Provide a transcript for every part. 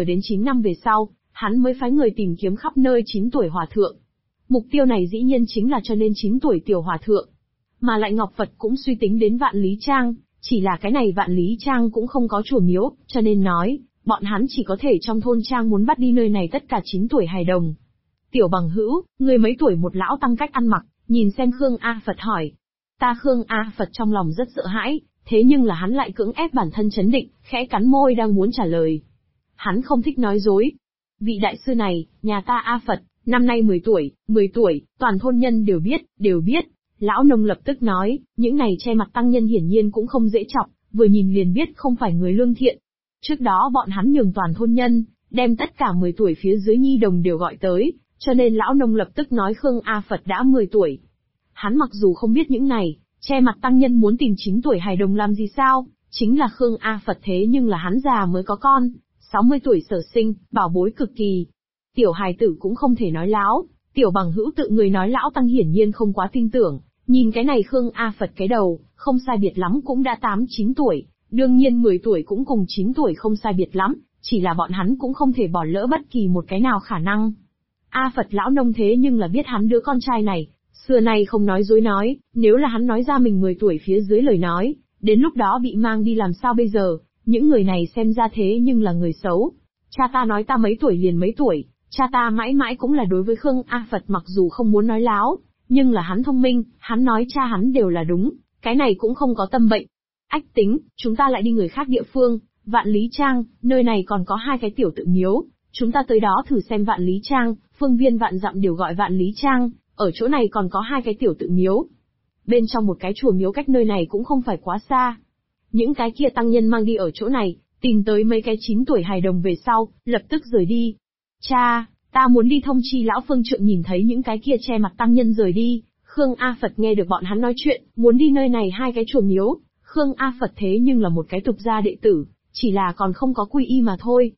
Đến 9 năm về sau, hắn mới phái người tìm kiếm khắp nơi 9 tuổi hòa thượng. Mục tiêu này dĩ nhiên chính là cho nên 9 tuổi tiểu hòa thượng. Mà lại Ngọc Phật cũng suy tính đến Vạn Lý Trang, chỉ là cái này Vạn Lý Trang cũng không có chùa miếu, cho nên nói, bọn hắn chỉ có thể trong thôn trang muốn bắt đi nơi này tất cả 9 tuổi hài đồng. Tiểu bằng hữu, người mấy tuổi? Một lão tăng cách ăn mặc, nhìn xem Khương A Phật hỏi. Ta Khương A Phật trong lòng rất sợ hãi, thế nhưng là hắn lại cưỡng ép bản thân trấn định, khẽ cắn môi đang muốn trả lời. Hắn không thích nói dối. Vị đại sư này, nhà ta A Phật, năm nay 10 tuổi, toàn thôn nhân đều biết. Lão nông lập tức nói, những này che mặt tăng nhân hiển nhiên cũng không dễ chọc, vừa nhìn liền biết không phải người lương thiện. Trước đó bọn hắn nhường toàn thôn nhân, đem tất cả 10 tuổi phía dưới nhi đồng đều gọi tới, cho nên lão nông lập tức nói Khương A Phật đã 10 tuổi. Hắn mặc dù không biết những này, che mặt tăng nhân muốn tìm 9 tuổi hài đồng làm gì sao, chính là Khương A Phật thế nhưng là hắn già mới có con, 60 tuổi sở sinh, bảo bối cực kỳ. Tiểu hài tử cũng không thể nói láo, tiểu bằng hữu tự người nói lão tăng hiển nhiên không quá tin tưởng, nhìn cái này Khương A Phật cái đầu, không sai biệt lắm cũng đã 8-9 tuổi, đương nhiên 10 tuổi cũng cùng 9 tuổi không sai biệt lắm, chỉ là bọn hắn cũng không thể bỏ lỡ bất kỳ một cái nào khả năng. A Phật lão nông thế nhưng là biết hắn đứa con trai này, xưa nay không nói dối nói, nếu là hắn nói ra mình 10 tuổi phía dưới lời nói, đến lúc đó bị mang đi làm sao bây giờ, những người này xem ra thế nhưng là người xấu. Cha ta nói ta mấy tuổi liền mấy tuổi, cha ta mãi mãi cũng là đối với Khương A Phật mặc dù không muốn nói láo, nhưng là hắn thông minh, hắn nói cha hắn đều là đúng, cái này cũng không có tâm bệnh. Ách tính, chúng ta lại đi người khác địa phương, Vạn Lý Trang, nơi này còn có 2 cái tiểu tự miếu, chúng ta tới đó thử xem Vạn Lý Trang, phương viên vạn dặm đều gọi Vạn Lý Trang, ở chỗ này còn có 2 cái tiểu tự miếu. Bên trong một cái chùa miếu cách nơi này cũng không phải quá xa. Những cái kia tăng nhân mang đi ở chỗ này, tìm tới mấy cái 9 tuổi hài đồng về sau, lập tức rời đi. Cha, ta muốn đi thông chi lão phương trượng. Nhìn thấy những cái kia che mặt tăng nhân rời đi, Khương A Phật nghe được bọn hắn nói chuyện, muốn đi nơi này 2 cái chùa miếu. Khương A Phật thế nhưng là một cái tục gia đệ tử, chỉ là còn không có quy y mà thôi.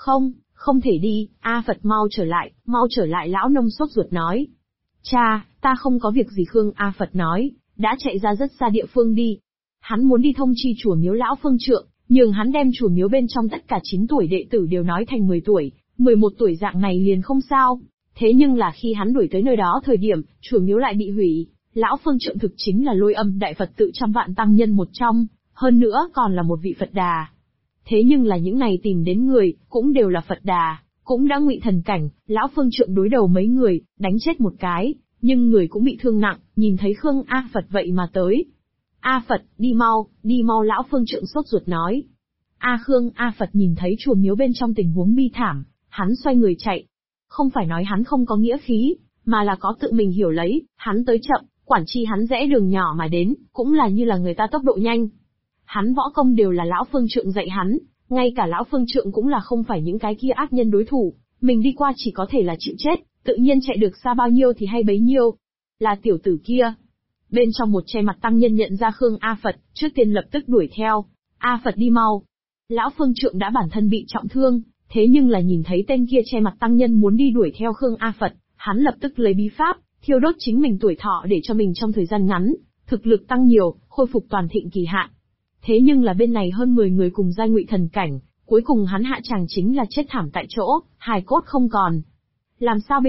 Không thể đi, A Phật mau trở lại lão nông sốt ruột nói. Cha, ta không có việc gì Khương A Phật nói, đã chạy ra rất xa địa phương đi. Hắn muốn đi thông chi chùa miếu lão phương trượng, nhường hắn đem chùa miếu bên trong tất cả 9 tuổi đệ tử đều nói thành 10 tuổi, 11 tuổi dạng này liền không sao. Thế nhưng là khi hắn đuổi tới nơi đó thời điểm, chùa miếu lại bị hủy, lão phương trượng thực chính là Lôi Âm đại Phật tự trăm vạn tăng nhân một trong, hơn nữa còn là một vị Phật Đà. Thế nhưng là những này tìm đến người, cũng đều là Phật Đà, cũng đã ngụy thần cảnh, lão phương trượng đối đầu mấy người, đánh chết một cái, nhưng người cũng bị thương nặng, nhìn thấy Khương A Phật vậy mà tới. A Phật, đi mau lão phương trượng sốt ruột nói. Khương A Phật nhìn thấy chùa miếu bên trong tình huống bi thảm, hắn xoay người chạy. Không phải nói hắn không có nghĩa khí, mà là có tự mình hiểu lấy, hắn tới chậm, quản chi hắn rẽ đường nhỏ mà đến, cũng là như là người ta tốc độ nhanh. Hắn võ công đều là lão phương trượng dạy hắn, ngay cả lão phương trượng cũng là không phải những cái kia ác nhân đối thủ, mình đi qua chỉ có thể là chịu chết, tự nhiên chạy được xa bao nhiêu thì hay bấy nhiêu. Là tiểu tử kia. Bên trong một che mặt tăng nhân nhận ra Khương A Phật, trước tiên lập tức đuổi theo. A Phật đi mau. Lão phương trượng đã bản thân bị trọng thương, thế nhưng là nhìn thấy tên kia che mặt tăng nhân muốn đi đuổi theo Khương A Phật, hắn lập tức lấy bí pháp, thiêu đốt chính mình tuổi thọ để cho mình trong thời gian ngắn, thực lực tăng nhiều, khôi phục toàn thịnh kỳ hạn. Thế nhưng là bên này hơn 10 người cùng giai ngụy thần cảnh, cuối cùng hắn hạ chàng chính là chết thảm tại chỗ, hài cốt không còn. Làm sao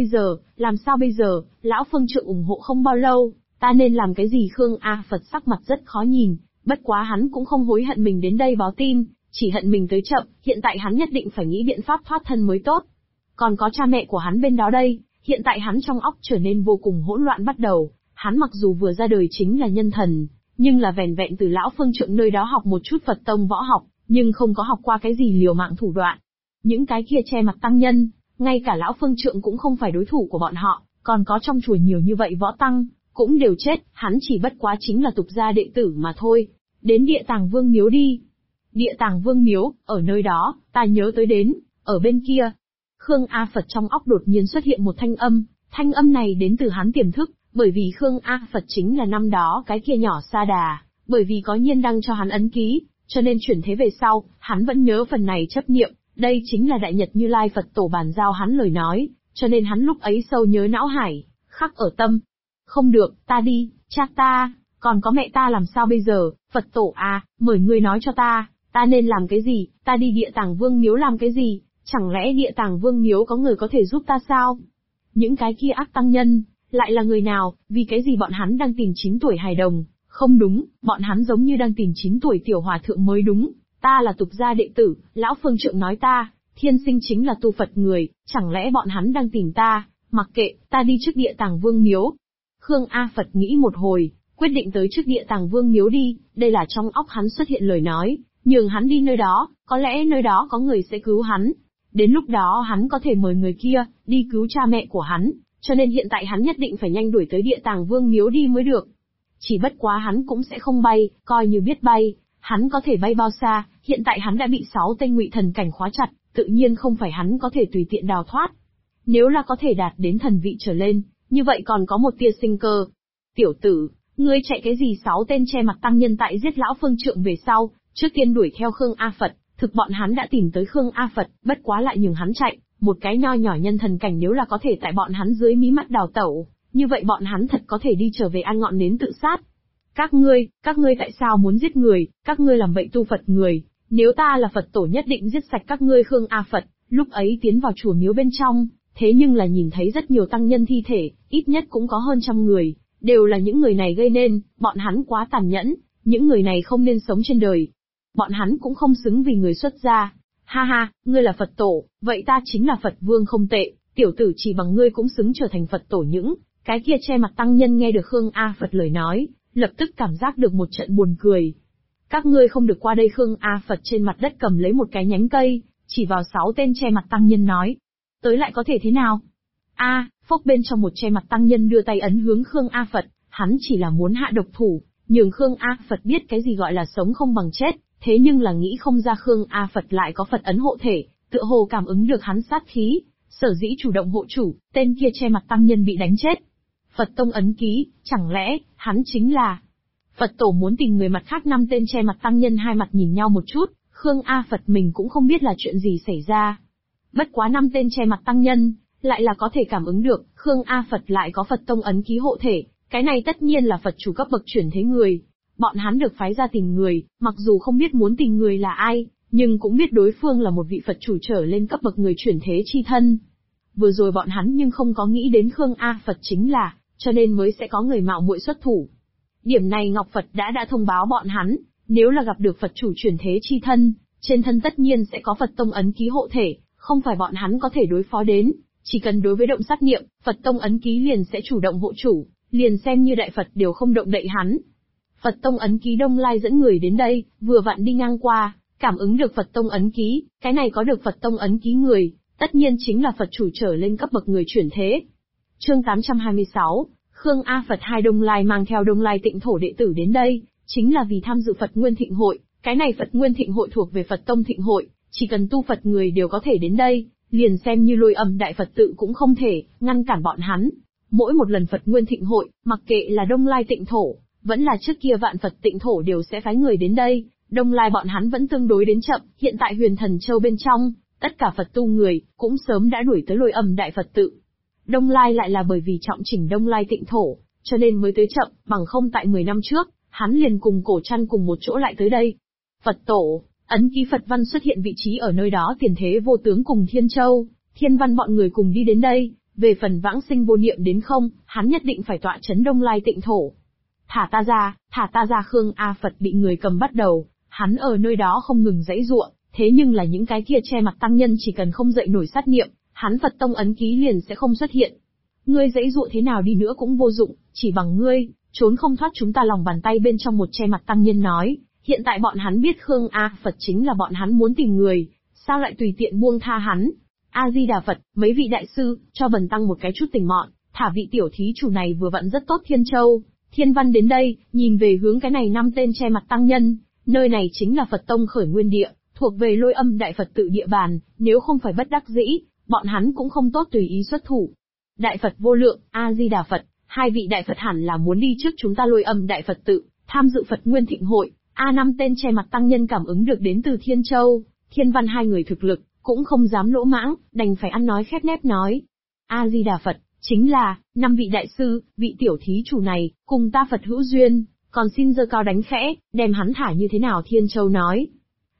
bây giờ, lão phương trượng ủng hộ không bao lâu, ta nên làm cái gì? Khương A Phật sắc mặt rất khó nhìn, bất quá hắn cũng không hối hận mình đến đây báo tin, chỉ hận mình tới chậm, hiện tại hắn nhất định phải nghĩ biện pháp thoát thân mới tốt. Còn có cha mẹ của hắn bên đó đây, hiện tại hắn trong óc trở nên vô cùng hỗn loạn bắt đầu, hắn mặc dù vừa ra đời chính là nhân thần, nhưng là vẻn vẹn từ lão phương trượng nơi đó học một chút Phật tông võ học, nhưng không có học qua cái gì liều mạng thủ đoạn. Những cái kia che mặt tăng nhân, ngay cả lão phương trượng cũng không phải đối thủ của bọn họ, còn có trong chùa nhiều như vậy võ tăng, cũng đều chết, hắn chỉ bất quá chính là tục gia đệ tử mà thôi. Đến Địa Tàng Vương miếu đi. Địa Tàng Vương miếu, ở nơi đó, ta nhớ tới đến, ở bên kia. Khương A Phật trong óc đột nhiên xuất hiện một thanh âm này đến từ hắn tiềm thức, bởi vì Khương A Phật chính là năm đó cái kia nhỏ Sa Đà, bởi vì có Nhiên Đăng cho hắn ấn ký, cho nên chuyển thế về sau, hắn vẫn nhớ phần này chấp niệm, đây chính là Đại Nhật Như Lai Phật Tổ bàn giao hắn lời nói, cho nên hắn lúc ấy sâu nhớ não hải, khắc ở tâm. Không được, ta đi, cha ta, còn có mẹ ta làm sao bây giờ? Phật Tổ à, mời ngươi nói cho ta nên làm cái gì? Ta đi Địa Tàng Vương miếu làm cái gì? Chẳng lẽ Địa Tàng Vương miếu có người có thể giúp ta sao? Những cái kia ác tăng nhân, lại là người nào, vì cái gì bọn hắn đang tìm 9 tuổi hài đồng? Không đúng, bọn hắn giống như đang tìm 9 tuổi tiểu hòa thượng mới đúng. Ta là tục gia đệ tử, lão phương trượng nói ta, thiên sinh chính là tu Phật người, chẳng lẽ bọn hắn đang tìm ta? Mặc kệ, ta đi trước Địa Tàng Vương miếu. Khương A Phật nghĩ một hồi, quyết định tới trước Địa Tàng Vương miếu đi, đây là trong óc hắn xuất hiện lời nói, nhường hắn đi nơi đó, có lẽ nơi đó có người sẽ cứu hắn. Đến lúc đó hắn có thể mời người kia, đi cứu cha mẹ của hắn, cho nên hiện tại hắn nhất định phải nhanh đuổi tới Địa Tàng Vương miếu đi mới được. Chỉ bất quá hắn cũng sẽ không bay, coi như biết bay, hắn có thể bay bao xa, hiện tại hắn đã bị 6 tên ngụy thần cảnh khóa chặt, tự nhiên không phải hắn có thể tùy tiện đào thoát. Nếu là có thể đạt đến thần vị trở lên, như vậy còn có một tia sinh cơ. Tiểu tử, ngươi chạy cái gì? 6 tên che mặt tăng nhân tại giết lão phương trượng về sau, trước tiên đuổi theo Khương A Phật, thực bọn hắn đã tìm tới Khương A Phật, bất quá lại nhường hắn chạy, một cái nho nhỏ nhân thần cảnh nếu là có thể tại bọn hắn dưới mí mắt đào tẩu, như vậy bọn hắn thật có thể đi trở về ăn ngọn nến tự sát. Các ngươi tại sao muốn giết người, các ngươi làm vậy tu Phật người, nếu ta là Phật tổ nhất định giết sạch các ngươi. Khương A Phật, lúc ấy tiến vào chùa miếu bên trong, thế nhưng là nhìn thấy rất nhiều tăng nhân thi thể, ít nhất cũng có hơn 100 người, đều là những người này gây nên, bọn hắn quá tàn nhẫn, những người này không nên sống trên đời. Bọn hắn cũng không xứng vì người xuất gia. Ha ha, ngươi là Phật tổ, vậy ta chính là Phật Vương không tệ, tiểu tử chỉ bằng ngươi cũng xứng trở thành Phật tổ. Những cái kia che mặt tăng nhân nghe được Khương A Phật lời nói, lập tức cảm giác được một trận buồn cười. Các ngươi không được qua đây. Khương A Phật trên mặt đất cầm lấy một cái nhánh cây, chỉ vào 6 tên che mặt tăng nhân nói. Tới lại có thể thế nào? Phốc bên trong một che mặt tăng nhân đưa tay ấn hướng Khương A Phật, hắn chỉ là muốn hạ độc thủ, nhường Khương A Phật biết cái gì gọi là sống không bằng chết, thế nhưng là nghĩ không ra Khương A Phật lại có Phật ấn hộ thể, tựa hồ cảm ứng được hắn sát khí, sở dĩ chủ động hộ chủ, tên kia che mặt tăng nhân bị đánh chết. Phật tông ấn ký, chẳng lẽ, hắn chính là... Phật tổ muốn tìm người. Mặt khác 5 tên che mặt tăng nhân hai mặt nhìn nhau một chút, Khương A Phật mình cũng không biết là chuyện gì xảy ra. Bất quá 5 tên che mặt tăng nhân, lại là có thể cảm ứng được, Khương A Phật lại có Phật tông ấn ký hộ thể, cái này tất nhiên là Phật chủ cấp bậc chuyển thế người. Bọn hắn được phái ra tìm người, mặc dù không biết muốn tìm người là ai, nhưng cũng biết đối phương là một vị Phật chủ trở lên cấp bậc người chuyển thế chi thân. Vừa rồi bọn hắn nhưng không có nghĩ đến Khương A Phật chính là, cho nên mới sẽ có người mạo muội xuất thủ. Điểm này Ngọc Phật đã thông báo bọn hắn, nếu là gặp được Phật chủ chuyển thế chi thân, trên thân tất nhiên sẽ có Phật tông ấn ký hộ thể, không phải bọn hắn có thể đối phó đến, chỉ cần đối với động sát niệm, Phật tông ấn ký liền sẽ chủ động hộ chủ, liền xem như đại Phật đều không động đậy hắn. Phật tông ấn ký Đông Lai dẫn người đến đây, vừa vặn đi ngang qua, cảm ứng được Phật tông ấn ký, cái này có được Phật tông ấn ký người, tất nhiên chính là Phật chủ trở lên cấp bậc người chuyển thế. Chương 826, Khương A Phật. Hai Đông Lai mang theo Đông Lai Tịnh Thổ đệ tử đến đây, chính là vì tham dự Phật Nguyên Thịnh Hội, cái này Phật Nguyên Thịnh Hội thuộc về Phật tông Thịnh Hội, chỉ cần tu Phật người đều có thể đến đây, liền xem như Lôi Âm Đại Phật tự cũng không thể ngăn cản bọn hắn. Mỗi một lần Phật Nguyên Thịnh Hội, mặc kệ là Đông Lai Tịnh Thổ, vẫn là trước kia Vạn Phật Tịnh Thổ đều sẽ phái người đến đây. Đông Lai bọn hắn vẫn tương đối đến chậm, hiện tại Huyền Thần Châu bên trong, tất cả Phật tu người cũng sớm đã đuổi tới Lôi Âm Đại Phật tự. Đông Lai lại là bởi vì trọng chỉnh Đông Lai Tịnh Thổ, cho nên mới tới chậm, bằng không tại 10 năm trước, hắn liền cùng Cổ Trăn cùng một chỗ lại tới đây. Phật tổ, ấn ký Phật văn xuất hiện vị trí ở nơi đó. Tiền Thế Vô Tướng cùng Thiên Châu, Thiên Văn bọn người cùng đi đến đây, về phần Vãng Sinh Vô Niệm đến không, hắn nhất định phải tọa chấn Đông Lai Tịnh Thổ. Thả ta ra. Khương A Phật bị người cầm bắt đầu, hắn ở nơi đó không ngừng giãy giụa, thế nhưng là những cái kia che mặt tăng nhân chỉ cần không dậy nổi sát niệm, hắn Phật tông ấn ký liền sẽ không xuất hiện. Ngươi giãy giụa thế nào đi nữa cũng vô dụng, chỉ bằng ngươi, trốn không thoát chúng ta lòng bàn tay. Bên trong một che mặt tăng nhân nói, hiện tại bọn hắn biết Khương A Phật chính là bọn hắn muốn tìm người, sao lại tùy tiện buông tha hắn. A-di-đà Phật, mấy vị đại sư, cho bần tăng một cái chút tình mọn, thả vị tiểu thí chủ này vừa vặn rất tốt. Thiên Châu, Thiên Văn đến đây, nhìn về hướng cái này 5 tên che mặt tăng nhân, nơi này chính là Phật tông khởi nguyên địa, thuộc về Lôi Âm Đại Phật tự địa bàn, nếu không phải bất đắc dĩ, bọn hắn cũng không tốt tùy ý xuất thủ. Đại Phật vô lượng, A-di-đà Phật, hai vị đại Phật hẳn là muốn đi trước chúng ta Lôi Âm Đại Phật tự, tham dự Phật Nguyên Thịnh Hội. A5 tên che mặt tăng nhân cảm ứng được đến từ Thiên Châu, Thiên Văn hai người thực lực, cũng không dám lỗ mãng, đành phải ăn nói khép nép nói. A-di-đà Phật, chính là, 5 vị đại sư, vị tiểu thí chủ này, cùng ta Phật hữu duyên, còn xin giơ cao đánh khẽ, đem hắn thả như thế nào? Thiên Châu nói.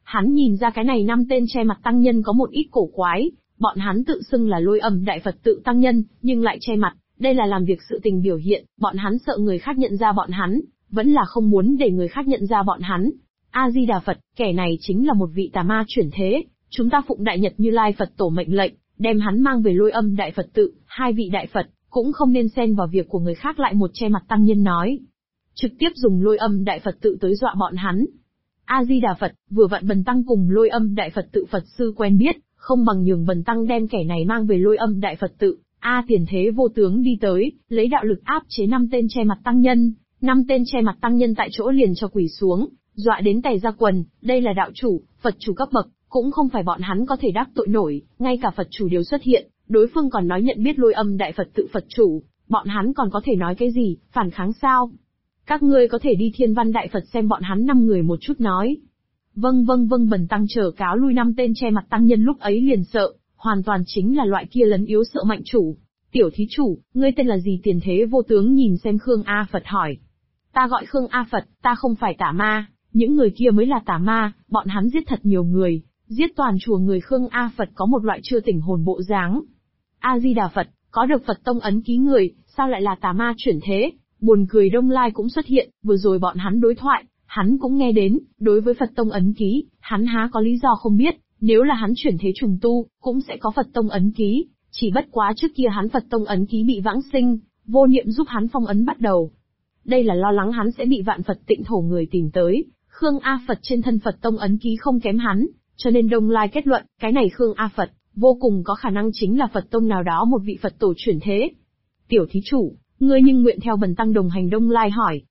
Hắn nhìn ra cái này 5 tên che mặt tăng nhân có một ít cổ quái, bọn hắn tự xưng là Lôi Âm Đại Phật Tự tăng nhân, nhưng lại che mặt, đây là làm việc sự tình biểu hiện, bọn hắn sợ người khác nhận ra bọn hắn, vẫn là không muốn để người khác nhận ra bọn hắn. A Di Đà Phật, kẻ này chính là một vị tà ma chuyển thế, chúng ta phụng Đại Nhật Như Lai Phật Tổ mệnh lệnh, đem hắn mang về Lôi Âm Đại Phật Tự, 2 vị đại Phật cũng không nên xen vào việc của người khác, lại một che mặt tăng nhân nói. Trực tiếp dùng Lôi Âm Đại Phật Tự tới dọa bọn hắn. A Di Đà Phật, vừa vặn Bần tăng cùng Lôi Âm Đại Phật Tự Phật sư quen biết, không bằng nhường Bần tăng đem kẻ này mang về Lôi Âm Đại Phật Tự. Tiền thế vô tướng đi tới, lấy đạo lực áp chế 5 tên che mặt tăng nhân, 5 tên che mặt tăng nhân tại chỗ liền cho quỳ xuống, dọa đến tè ra quần, đây là đạo chủ, Phật chủ cấp bậc, cũng không phải bọn hắn có thể đắc tội nổi, ngay cả Phật chủ đều xuất hiện, đối phương còn nói nhận biết Lôi Âm Đại Phật Tự Phật chủ, bọn hắn còn có thể nói cái gì, phản kháng sao? Các ngươi có thể đi Thiên Văn Đại Phật xem bọn hắn 5 người một chút nói. Vâng, Bần tăng chờ cáo lui 5 tên che mặt tăng nhân lúc ấy liền sợ, hoàn toàn chính là loại kia lấn yếu sợ mạnh chủ. Tiểu thí chủ, ngươi tên là gì? Tiền thế vô tướng nhìn xem Khương A Phật hỏi. Ta gọi Khương A Phật, ta không phải tà ma, những người kia mới là tà ma, bọn hắn giết thật nhiều người, giết toàn chùa người. Khương A Phật có một loại chưa tỉnh hồn bộ dáng. A Di Đà Phật, có được Phật tông ấn ký người, sao lại là tà ma chuyển thế? Buồn cười, Đông Lai cũng xuất hiện, vừa rồi bọn hắn đối thoại, hắn cũng nghe đến, đối với Phật tông ấn ký, hắn há có lý do không biết, nếu là hắn chuyển thế trùng tu, cũng sẽ có Phật tông ấn ký, chỉ bất quá trước kia hắn Phật tông ấn ký bị vãng sinh, vô niệm giúp hắn phong ấn bắt đầu. Đây là lo lắng hắn sẽ bị vạn Phật tịnh thổ người tìm tới, Khương A Phật trên thân Phật tông ấn ký không kém hắn, cho nên Đông Lai kết luận, cái này Khương A Phật, vô cùng có khả năng chính là Phật tông nào đó một vị Phật tổ chuyển thế. Tiểu thí chủ, ngươi nhưng nguyện theo Bần tăng đồng hành? Đông Lai hỏi.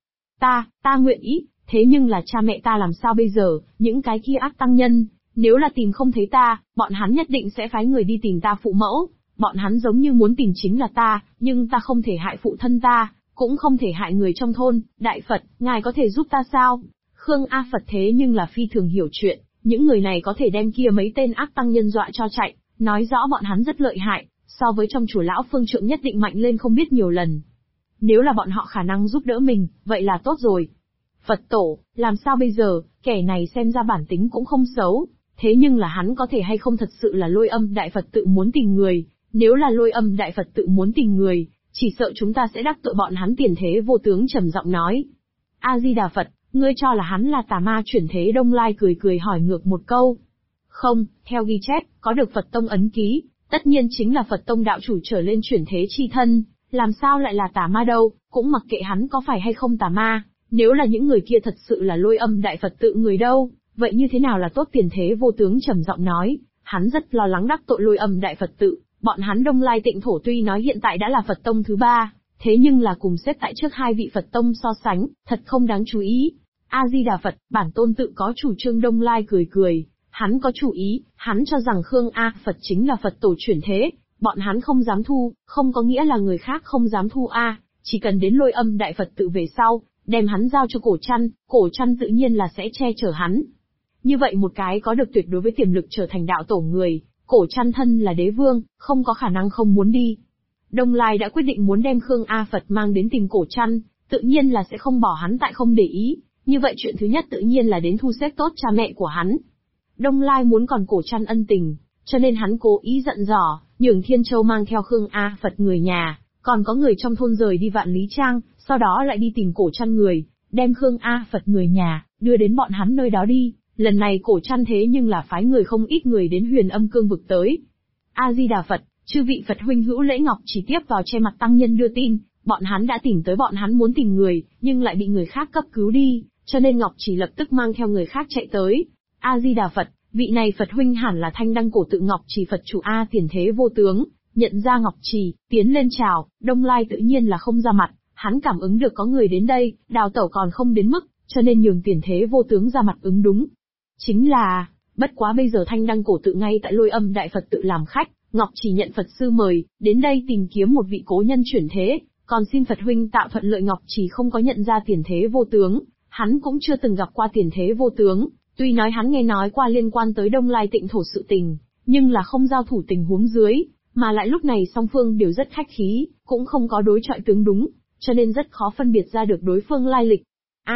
Ta nguyện ý, thế nhưng là cha mẹ ta làm sao bây giờ, những cái kia ác tăng nhân, nếu là tìm không thấy ta, bọn hắn nhất định sẽ phái người đi tìm ta phụ mẫu, bọn hắn giống như muốn tìm chính là ta, nhưng ta không thể hại phụ thân ta, cũng không thể hại người trong thôn, Đại Phật, ngài có thể giúp ta sao? Khương A Phật thế nhưng là phi thường hiểu chuyện, những người này có thể đem kia mấy tên ác tăng nhân dọa cho chạy, nói rõ bọn hắn rất lợi hại, so với trong chùa lão phương trượng nhất định mạnh lên không biết nhiều lần. Nếu là bọn họ khả năng giúp đỡ mình, vậy là tốt rồi. Phật tổ, làm sao bây giờ, kẻ này xem ra bản tính cũng không xấu, thế nhưng là hắn có thể hay không thật sự là Lôi Âm Đại Phật Tự muốn tìm người, nếu là Lôi Âm Đại Phật Tự muốn tìm người, chỉ sợ chúng ta sẽ đắc tội bọn hắn. Tiền thế vô tướng trầm giọng nói. A Di Đà Phật, ngươi cho là hắn là tà ma chuyển thế? Đông Lai cười hỏi ngược một câu. Không, theo ghi chép, có được Phật tông ấn ký, tất nhiên chính là Phật tông đạo chủ trở lên chuyển thế chi thân, làm sao lại là tà ma đâu, cũng mặc kệ hắn có phải hay không tà ma, nếu là những người kia thật sự là Lôi Âm Đại Phật Tự người đâu, vậy như thế nào là tốt? Tiền thế vô tướng trầm giọng nói, hắn rất lo lắng đắc tội Lôi Âm Đại Phật Tự, bọn hắn Đông Lai Tịnh Thổ tuy nói hiện tại đã là Phật tông thứ 3, thế nhưng là cùng xếp tại trước 2 vị Phật tông so sánh, thật không đáng chú ý. A Di Đà Phật, bản tôn tự có chủ trương. Đông Lai cười, hắn có chủ ý, hắn cho rằng Khương A Phật chính là Phật tổ chuyển thế, bọn hắn không dám thu, không có nghĩa là người khác không dám thu chỉ cần đến Lôi Âm Đại Phật Tự về sau, đem hắn giao cho cổ trăn tự nhiên là sẽ che chở hắn. Như vậy một cái có được tuyệt đối với tiềm lực trở thành đạo tổ người, cổ trăn thân là đế vương, không có khả năng không muốn đi. Đông Lai đã quyết định muốn đem Khương A Phật mang đến tìm cổ trăn, tự nhiên là sẽ không bỏ hắn tại không để ý, như vậy chuyện thứ nhất tự nhiên là đến thu xếp tốt cha mẹ của hắn. Đông Lai muốn còn cổ trăn ân tình, cho nên hắn cố ý dặn dò, nhường Thiên Châu mang theo Khương A Phật người nhà, còn có người trong thôn rời đi Vạn Lý Trang, sau đó lại đi tìm cổ trăn người, đem Khương A Phật người nhà, đưa đến bọn hắn nơi đó đi. Lần này cổ trăn thế nhưng là phái người không ít người đến Huyền Âm Cương vực tới. A Di Đà Phật, chư vị Phật huynh hữu lễ. Ngọc Chỉ tiếp vào che mặt tăng nhân đưa tin, bọn hắn đã tìm tới, bọn hắn muốn tìm người, nhưng lại bị người khác cấp cứu đi, cho nên Ngọc Chỉ lập tức mang theo người khác chạy tới. A Di Đà Phật, vị này Phật huynh hẳn là Thanh Đăng Cổ Tự Ngọc Chỉ Phật chủ a. Tiền thế vô tướng nhận ra Ngọc Chỉ, tiến lên chào. Đông Lai tự nhiên là không ra mặt, hắn cảm ứng được có người đến đây, đào tẩu còn không đến mức, cho nên nhường Tiền thế vô tướng ra mặt ứng đúng. Chính là, bất quá bây giờ Thanh Đăng Cổ Tự ngay tại Lôi Âm Đại Phật Tự làm khách, Ngọc Chỉ nhận Phật sư mời, đến đây tìm kiếm một vị cố nhân chuyển thế, còn xin Phật huynh tạo thuận lợi. Ngọc Chỉ không có nhận ra Tiền thế vô tướng, hắn cũng chưa từng gặp qua Tiền thế vô tướng, tuy nói hắn nghe nói qua liên quan tới Đông Lai Tịnh Thổ sự tình, nhưng là không giao thủ tình huống dưới, mà lại lúc này song phương đều rất khách khí, cũng không có đối chọi tướng đúng, cho nên rất khó phân biệt ra được đối phương lai lịch.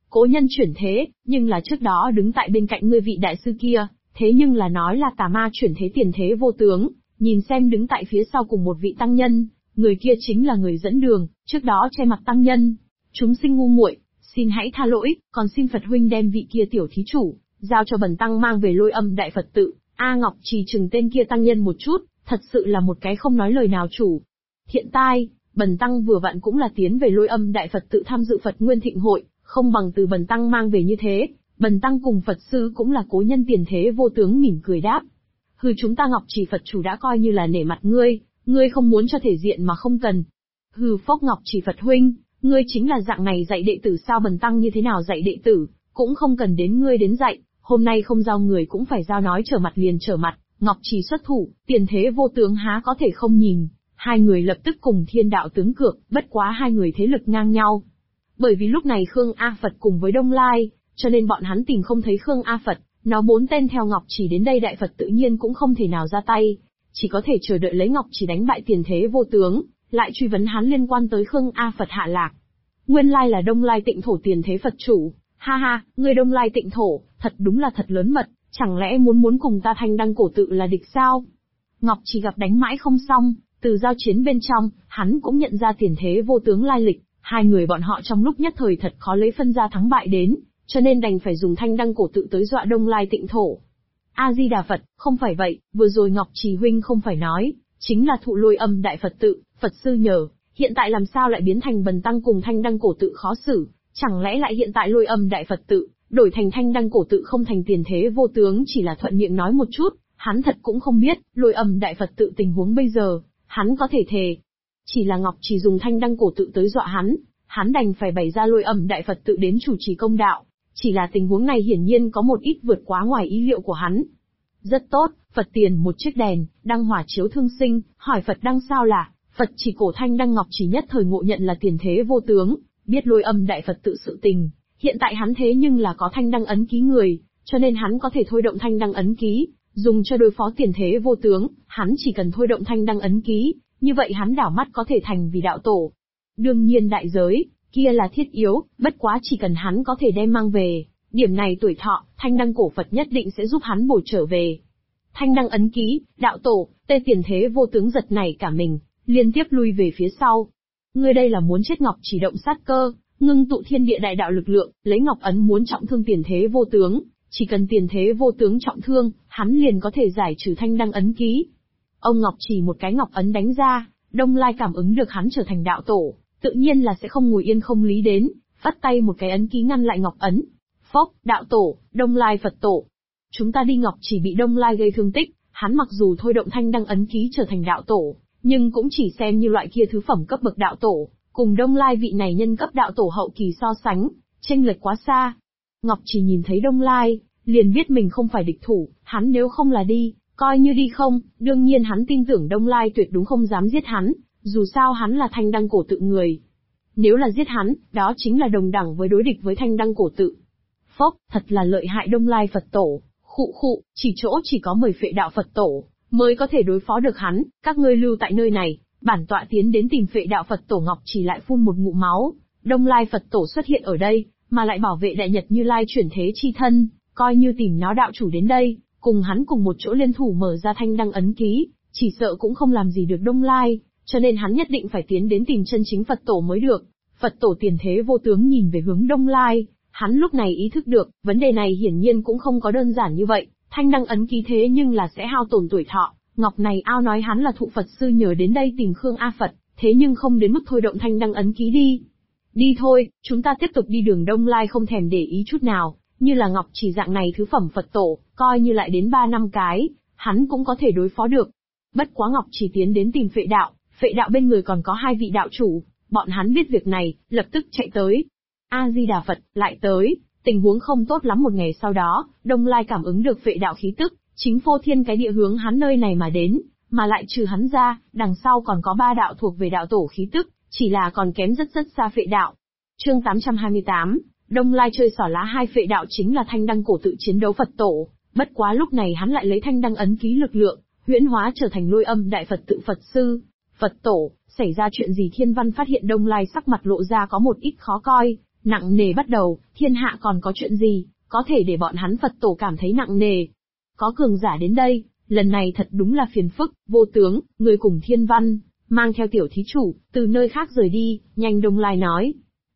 cố nhân chuyển thế, nhưng là trước đó đứng tại bên cạnh ngươi vị đại sư kia, thế nhưng là nói là tà ma chuyển thế tiền thế vô tướng, nhìn xem đứng tại phía sau cùng một vị tăng nhân, người kia chính là người dẫn đường, trước đó che mặt tăng nhân. Chúng sinh ngu muội, xin hãy tha lỗi, còn xin Phật huynh đem vị kia tiểu thí chủ, giao cho bần tăng mang về Lôi Âm Đại Phật tự. A Ngọc Trì chừng tên kia tăng nhân một chút, thật sự là một cái không nói lời nào chủ. Hiện tại, bần tăng vừa vặn cũng là tiến về Lôi Âm Đại Phật tự tham dự Phật Nguyên Thịnh hội, không bằng từ bần tăng mang về như thế. Bần tăng cùng Phật sư cũng là cố nhân tiền thế vô tướng mỉm cười đáp. Hừ, chúng ta Ngọc Trì Phật chủ đã coi như là nể mặt ngươi không muốn cho thể diện mà không cần. Hừ, phốc Ngọc Trì Phật huynh, ngươi chính là dạng này dạy đệ tử sao? Bần tăng như thế nào dạy đệ tử, cũng không cần đến ngươi đến dạy, hôm nay không giao người cũng phải giao, nói trở mặt liền trở mặt. Ngọc Trì xuất thủ, tiền thế vô tướng há có thể không nhìn. Hai người lập tức cùng Thiên Đạo tướng cược, bất quá hai người thế lực ngang nhau. Bởi vì lúc này Khương A Phật cùng với Đông Lai, cho nên bọn hắn tìm không thấy Khương A Phật, nó 4 tên theo Ngọc Trì đến đây, Đại Phật tự nhiên cũng không thể nào ra tay, chỉ có thể chờ đợi lấy Ngọc Trì đánh bại tiền thế vô tướng, lại truy vấn hắn liên quan tới Khương A Phật hạ lạc. Nguyên lai là Đông Lai Tịnh Thổ tiền thế Phật chủ, ha ha, ngươi Đông Lai Tịnh Thổ, thật đúng là thật lớn mật, chẳng lẽ muốn cùng ta Thanh Đăng cổ tự là địch sao? Ngọc Trì gặp đánh mãi không xong, từ giao chiến bên trong, hắn cũng nhận ra tiền thế vô tướng lai lịch, hai người bọn họ trong lúc nhất thời thật khó lấy phân ra thắng bại đến, cho nên đành phải dùng Thanh Đăng cổ tự tới dọa Đông Lai Tịnh Thổ. A Di Đà Phật, không phải vậy, vừa rồi Ngọc Trì huynh không phải nói, chính là thụ Lôi Âm Đại Phật tự, Phật sư nhờ, hiện tại làm sao lại biến thành bần tăng cùng Thanh Đăng cổ tự khó xử, chẳng lẽ lại hiện tại Lôi Âm Đại Phật tự, đổi thành Thanh Đăng cổ tự không thành tiền thế vô tướng chỉ là thuận miệng nói một chút, hắn thật cũng không biết, Lôi Âm Đại Phật tự tình huống bây giờ, hắn có thể thề. Chỉ là Ngọc Trì dùng Thanh Đăng cổ tự tới dọa hắn đành phải bày ra Lôi Âm Đại Phật tự đến chủ trì công đạo, chỉ là tình huống này hiển nhiên có một ít vượt quá ngoài ý liệu của hắn. Rất tốt, Phật tiền một chiếc đèn, đăng hỏa chiếu thương sinh, hỏi Phật đăng sao là, Phật chỉ cổ Thanh Đăng. Ngọc Trì nhất thời ngộ nhận là tiền thế vô tướng, biết Lôi Âm Đại Phật tự sự tình, hiện tại hắn thế nhưng là có Thanh Đăng ấn ký người, cho nên hắn có thể thôi động Thanh Đăng ấn ký, dùng cho đối phó tiền thế vô tướng, hắn chỉ cần thôi động Thanh Đăng ấn ký, như vậy hắn đảo mắt có thể thành vì đạo tổ. Đương nhiên đại giới, kia là thiết yếu, bất quá chỉ cần hắn có thể đem mang về, điểm này tuổi thọ, Thanh Đăng cổ Phật nhất định sẽ giúp hắn bổ trở về. Thanh Đăng ấn ký, đạo tổ, tê tiền thế vô tướng giật nảy cả mình, liên tiếp lui về phía sau. Ngươi đây là muốn chết? Ngọc Chỉ động sát cơ, ngưng tụ thiên địa đại đạo lực lượng, lấy Ngọc ấn muốn trọng thương tiền thế vô tướng, chỉ cần tiền thế vô tướng trọng thương, hắn liền có thể giải trừ Thanh Đăng ấn ký. Ông Ngọc Chỉ một cái Ngọc ấn đánh ra, Đông Lai cảm ứng được hắn trở thành đạo tổ, tự nhiên là sẽ không ngồi yên không lý đến, vắt tay một cái ấn ký ngăn lại Ngọc ấn. Phốc, đạo tổ, Đông Lai Phật tổ. Chúng ta đi. Ngọc Chỉ bị Đông Lai gây thương tích, hắn mặc dù thôi động Thanh Đăng ấn ký trở thành đạo tổ, nhưng cũng chỉ xem như loại kia thứ phẩm cấp bậc đạo tổ, cùng Đông Lai vị này nhân cấp đạo tổ hậu kỳ so sánh, chênh lệch quá xa. Ngọc Chỉ nhìn thấy Đông Lai, liền biết mình không phải địch thủ, hắn nếu không là đi, coi như đi không, đương nhiên hắn tin tưởng Đông Lai tuyệt đúng không dám giết hắn, dù sao hắn là Thanh Đăng cổ tự người. Nếu là giết hắn, đó chính là đồng đẳng với đối địch với Thanh Đăng cổ tự. Phốc, thật là lợi hại Đông Lai Phật tổ, khụ, chỉ chỗ chỉ có 10 phệ đạo Phật tổ, mới có thể đối phó được hắn, các ngươi lưu tại nơi này, bản tọa tiến đến tìm phệ đạo Phật tổ. Ngọc Chỉ lại phun một ngụm máu, Đông Lai Phật tổ xuất hiện ở đây, mà lại bảo vệ Đại Nhật Như Lai chuyển thế chi thân, coi như tìm nó đạo chủ đến đây, cùng hắn cùng một chỗ liên thủ mở ra Thanh Đăng ấn ký, chỉ sợ cũng không làm gì được Đông Lai, cho nên hắn nhất định phải tiến đến tìm chân chính Phật tổ mới được. Phật tổ tiền thế vô tướng nhìn về hướng Đông Lai, hắn lúc này ý thức được, vấn đề này hiển nhiên cũng không có đơn giản như vậy, Thanh Đăng ấn ký thế nhưng là sẽ hao tổn tuổi thọ. Ngọc này ao nói hắn là thụ Phật sư nhờ đến đây tìm Khương A Phật, thế nhưng không đến mức thôi động Thanh Đăng ấn ký đi. Đi thôi, chúng ta tiếp tục đi đường. Đông Lai không thèm để ý chút nào, như là Ngọc Chỉ dạng này thứ phẩm Phật tổ, coi như lại đến 3 năm cái, hắn cũng có thể đối phó được. Bất quá Ngọc Chỉ tiến đến tìm phệ đạo bên người còn có 2 vị đạo chủ, bọn hắn biết việc này, lập tức chạy tới. A Di Đà Phật, lại tới, tình huống không tốt lắm. Một ngày sau đó, Đông Lai cảm ứng được phệ đạo khí tức, chính phô thiên cái địa hướng hắn nơi này mà đến, mà lại trừ hắn ra, đằng sau còn có 3 đạo thuộc về đạo tổ khí tức, chỉ là còn kém rất xa phệ đạo. Chương 828, Đông Lai chơi xỏ lá. 2 phệ đạo chính là Thanh Đăng cổ tự chiến đấu Phật tổ, bất quá lúc này hắn lại lấy Thanh Đăng ấn ký lực lượng, huyễn hóa trở thành Lôi Âm Đại Phật tự Phật sư. Phật tổ, xảy ra chuyện gì? Thiên Văn phát hiện Đông Lai sắc mặt lộ ra có một ít khó coi, Nặng nề bắt đầu, thiên hạ còn có chuyện gì, có thể để bọn hắn Phật tổ cảm thấy nặng nề. Có cường giả đến đây, lần này thật đúng là phiền phức, Vô Tướng, người cùng Thiên Văn, mang theo tiểu thí chủ, từ nơi khác rời đi, nhanh. Đông Lai nói.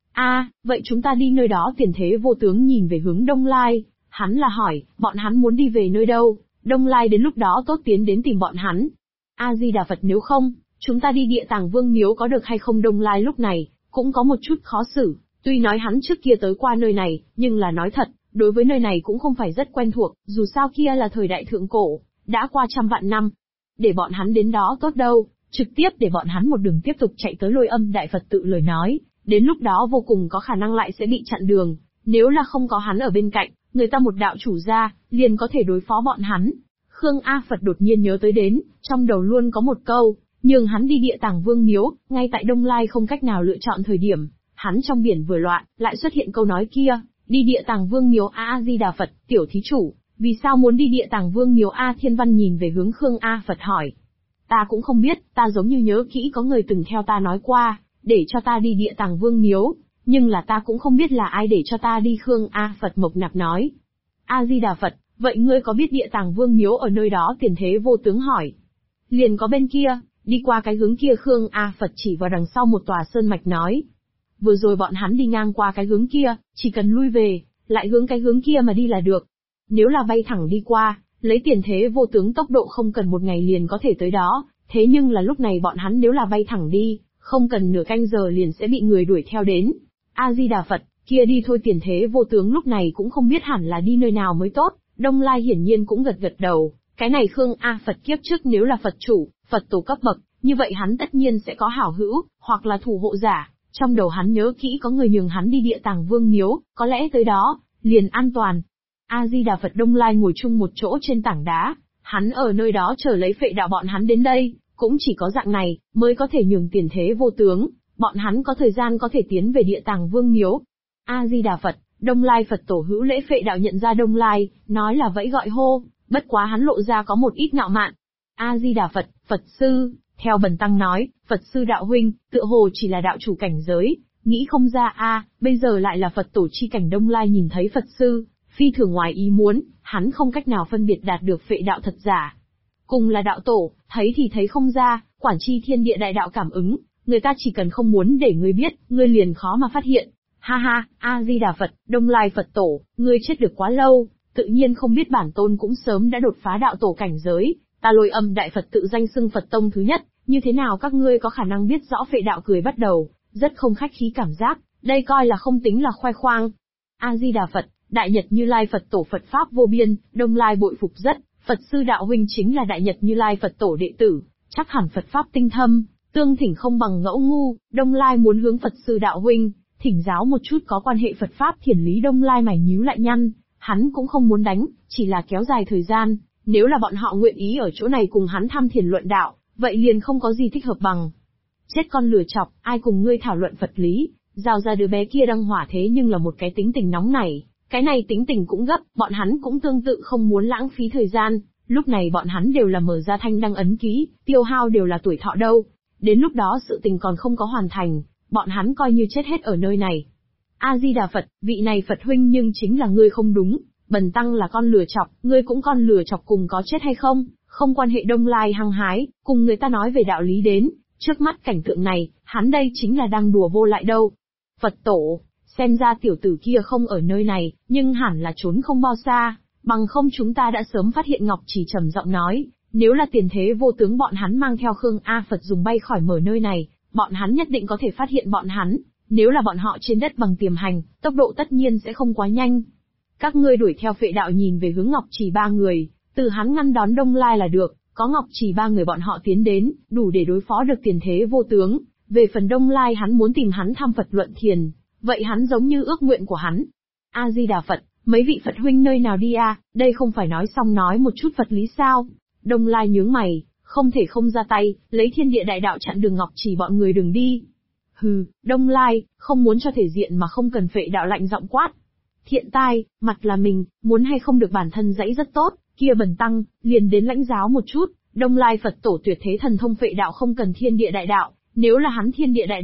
Vậy chúng ta đi nơi đó. Tiền Thế Vô Tướng nhìn về hướng Đông Lai, hắn là hỏi, bọn hắn muốn đi về nơi đâu, Đông Lai đến lúc đó tốt tiến đến tìm bọn hắn. A-di-đà Phật, nếu không, chúng ta đi Địa Tàng Vương miếu có được hay không? Đông Lai lúc này, cũng có một chút khó xử, tuy nói hắn trước kia tới qua nơi này, nhưng là nói thật, đối với nơi này cũng không phải rất quen thuộc, dù sao kia là thời đại thượng cổ, đã qua trăm vạn năm. Để bọn hắn đến đó tốt đâu, trực tiếp để bọn hắn một đường tiếp tục chạy tới Lôi Âm Đại Phật tự lời nói, đến lúc đó vô cùng có khả năng lại sẽ bị chặn đường, nếu là không có hắn ở bên cạnh, người ta một đạo chủ ra, liền có thể đối phó bọn hắn. Khương A Phật đột nhiên nhớ tới đến, trong đầu luôn có một câu, nhường hắn đi Địa Tàng Vương miếu, ngay tại Đông Lai không cách nào lựa chọn thời điểm, hắn trong biển vừa loạn, lại xuất hiện câu nói kia, đi Địa Tàng Vương miếu. A-di-đà Phật, tiểu thí chủ, vì sao muốn đi Địa Tàng Vương miếu? Thiên Văn nhìn về hướng Khương A Phật hỏi. Ta cũng không biết, ta giống như nhớ kỹ có người từng theo ta nói qua, để cho ta đi Địa Tàng Vương miếu, nhưng là ta cũng không biết là ai để cho ta đi. Khương A Phật mộc nạp nói. A-di-đà Phật, vậy ngươi có biết Địa Tàng Vương miếu ở nơi đó? Tiền Thế Vô Tướng hỏi. Liền có bên kia, đi qua cái hướng kia. Khương A Phật chỉ vào đằng sau một tòa sơn mạch nói. Vừa rồi bọn hắn đi ngang qua cái hướng kia, chỉ cần lui về, lại hướng cái hướng kia mà đi là được. Nếu là bay thẳng đi qua, lấy Tiền Thế Vô Tướng tốc độ không cần một ngày liền có thể tới đó, thế nhưng là lúc này bọn hắn nếu là bay thẳng đi, không cần nửa canh giờ liền sẽ bị người đuổi theo đến. A-di-đà Phật, kia đi thôi. Tiền Thế Vô Tướng lúc này cũng không biết hẳn là đi nơi nào mới tốt, Đông Lai hiển nhiên cũng gật gật đầu, cái này Khương A Phật kiếp trước nếu là Phật chủ, Phật tổ cấp bậc, như vậy hắn tất nhiên sẽ có hảo hữu, hoặc là thủ hộ giả, trong đầu hắn nhớ kỹ có người nhường hắn đi Địa Tàng Vương miếu, có lẽ tới đó, liền an toàn. A-di-đà Phật. Đông Lai ngồi chung một chỗ trên tảng đá, hắn ở nơi đó chờ lấy Phệ Đạo bọn hắn đến đây, cũng chỉ có dạng này, mới có thể nhường Tiền Thế Vô Tướng, bọn hắn có thời gian có thể tiến về Địa Tàng Vương miếu. A-di-đà Phật. Đông Lai Phật tổ hữu lễ. Phệ Đạo nhận ra Đông Lai, nói là vẫy gọi hô, bất quá hắn lộ ra có một ít ngạo mạn. A-di-đà Phật, Phật sư, theo Bần Tăng nói, Phật sư đạo huynh, tựa hồ chỉ là đạo chủ cảnh giới, nghĩ không ra bây giờ lại là Phật tổ chi cảnh. Đông Lai nhìn thấy Phật sư, phi thường ngoài ý muốn, hắn không cách nào phân biệt đạt được Phệ Đạo thật giả. Cùng là đạo tổ, thấy thì thấy không ra, quản chi thiên địa đại đạo cảm ứng, người ta chỉ cần không muốn để ngươi biết, ngươi liền khó mà phát hiện. Ha ha, A-di-đà Phật. Đông Lai Phật tổ, ngươi chết được quá lâu, tự nhiên không biết bản tôn cũng sớm đã đột phá đạo tổ cảnh giới, ta Lôi Âm Đại Phật tự danh xưng Phật tông thứ nhất, như thế nào các ngươi có khả năng biết rõ? Phệ Đạo cười bắt đầu, rất không khách khí cảm giác, đây coi là không tính là khoe khoang. A-di-đà Phật, Đại Nhật Như Lai Phật tổ Phật pháp vô biên. Đông Lai bội phục rất, Phật sư đạo huynh chính là Đại Nhật Như Lai Phật tổ đệ tử, chắc hẳn Phật pháp tinh thâm, tương thỉnh không bằng ngẫu ngu. Đông Lai muốn hướng Phật sư đạo huynh thỉnh giáo một chút có quan hệ Phật pháp thiền lý. Đông Lai mày nhíu lại nhăn, hắn cũng không muốn đánh, chỉ là kéo dài thời gian, nếu là bọn họ nguyện ý ở chỗ này cùng hắn tham thiền luận đạo, vậy liền không có gì thích hợp bằng. Chết con lừa chọc, ai cùng ngươi thảo luận Phật lý, giao ra đứa bé kia đăng hỏa thế nhưng là một cái tính tình nóng nảy, cái này tính tình cũng gấp, bọn hắn cũng tương tự không muốn lãng phí thời gian, lúc này bọn hắn đều là mở ra thanh đăng ấn ký, tiêu hao đều là tuổi thọ đâu, đến lúc đó sự tình còn không có hoàn thành, bọn hắn coi như chết hết ở nơi này. A-di-đà Phật, vị này Phật huynh nhưng chính là ngươi không đúng, Bần Tăng là con lừa chọc, ngươi cũng con lừa chọc cùng có chết hay không, không quan hệ. Đông Lai hăng hái, cùng người ta nói về đạo lý đến, trước mắt cảnh tượng này, hắn đây chính là đang đùa vô lại đâu. Phật tổ, xem ra tiểu tử kia không ở nơi này, nhưng hẳn là trốn không bao xa, bằng không chúng ta đã sớm phát hiện. Ngọc Chỉ trầm giọng nói, nếu là Tiền Thế Vô Tướng bọn hắn mang theo Khương A Phật dùng bay khỏi mở nơi này, bọn hắn nhất định có thể phát hiện bọn hắn, nếu là bọn họ trên đất bằng tiềm hành, tốc độ tất nhiên sẽ không quá nhanh. Các ngươi đuổi theo Phệ Đạo nhìn về hướng Ngọc Chỉ ba người, từ hắn ngăn đón Đông Lai là được, có Ngọc Chỉ ba người bọn họ tiến đến, đủ để đối phó được Tiền Thế Vô Tướng. Về phần Đông Lai hắn muốn tìm hắn thăm Phật luận thiền, vậy hắn giống như ước nguyện của hắn. A-di-đà Phật, mấy vị Phật huynh nơi nào đi đây không phải nói xong nói một chút Phật lý sao? Đông Lai nhướng mày, không thể không ra tay, lấy thiên địa đại đạo chặn đường Ngọc Chỉ bọn người đừng đi. Hừ, Đông Lai, không muốn cho thể diện mà không cần. Phệ Đạo lạnh giọng quát. Thiện tai, mặt là mình, muốn hay không được bản thân dãy rất tốt, kia Bần Tăng, liền đến lãnh giáo một chút. Đông Lai Phật tổ tuyệt thế thần thông Phệ Đạo không cần thiên địa đại đạo, nếu là hắn thiên địa đại đạo,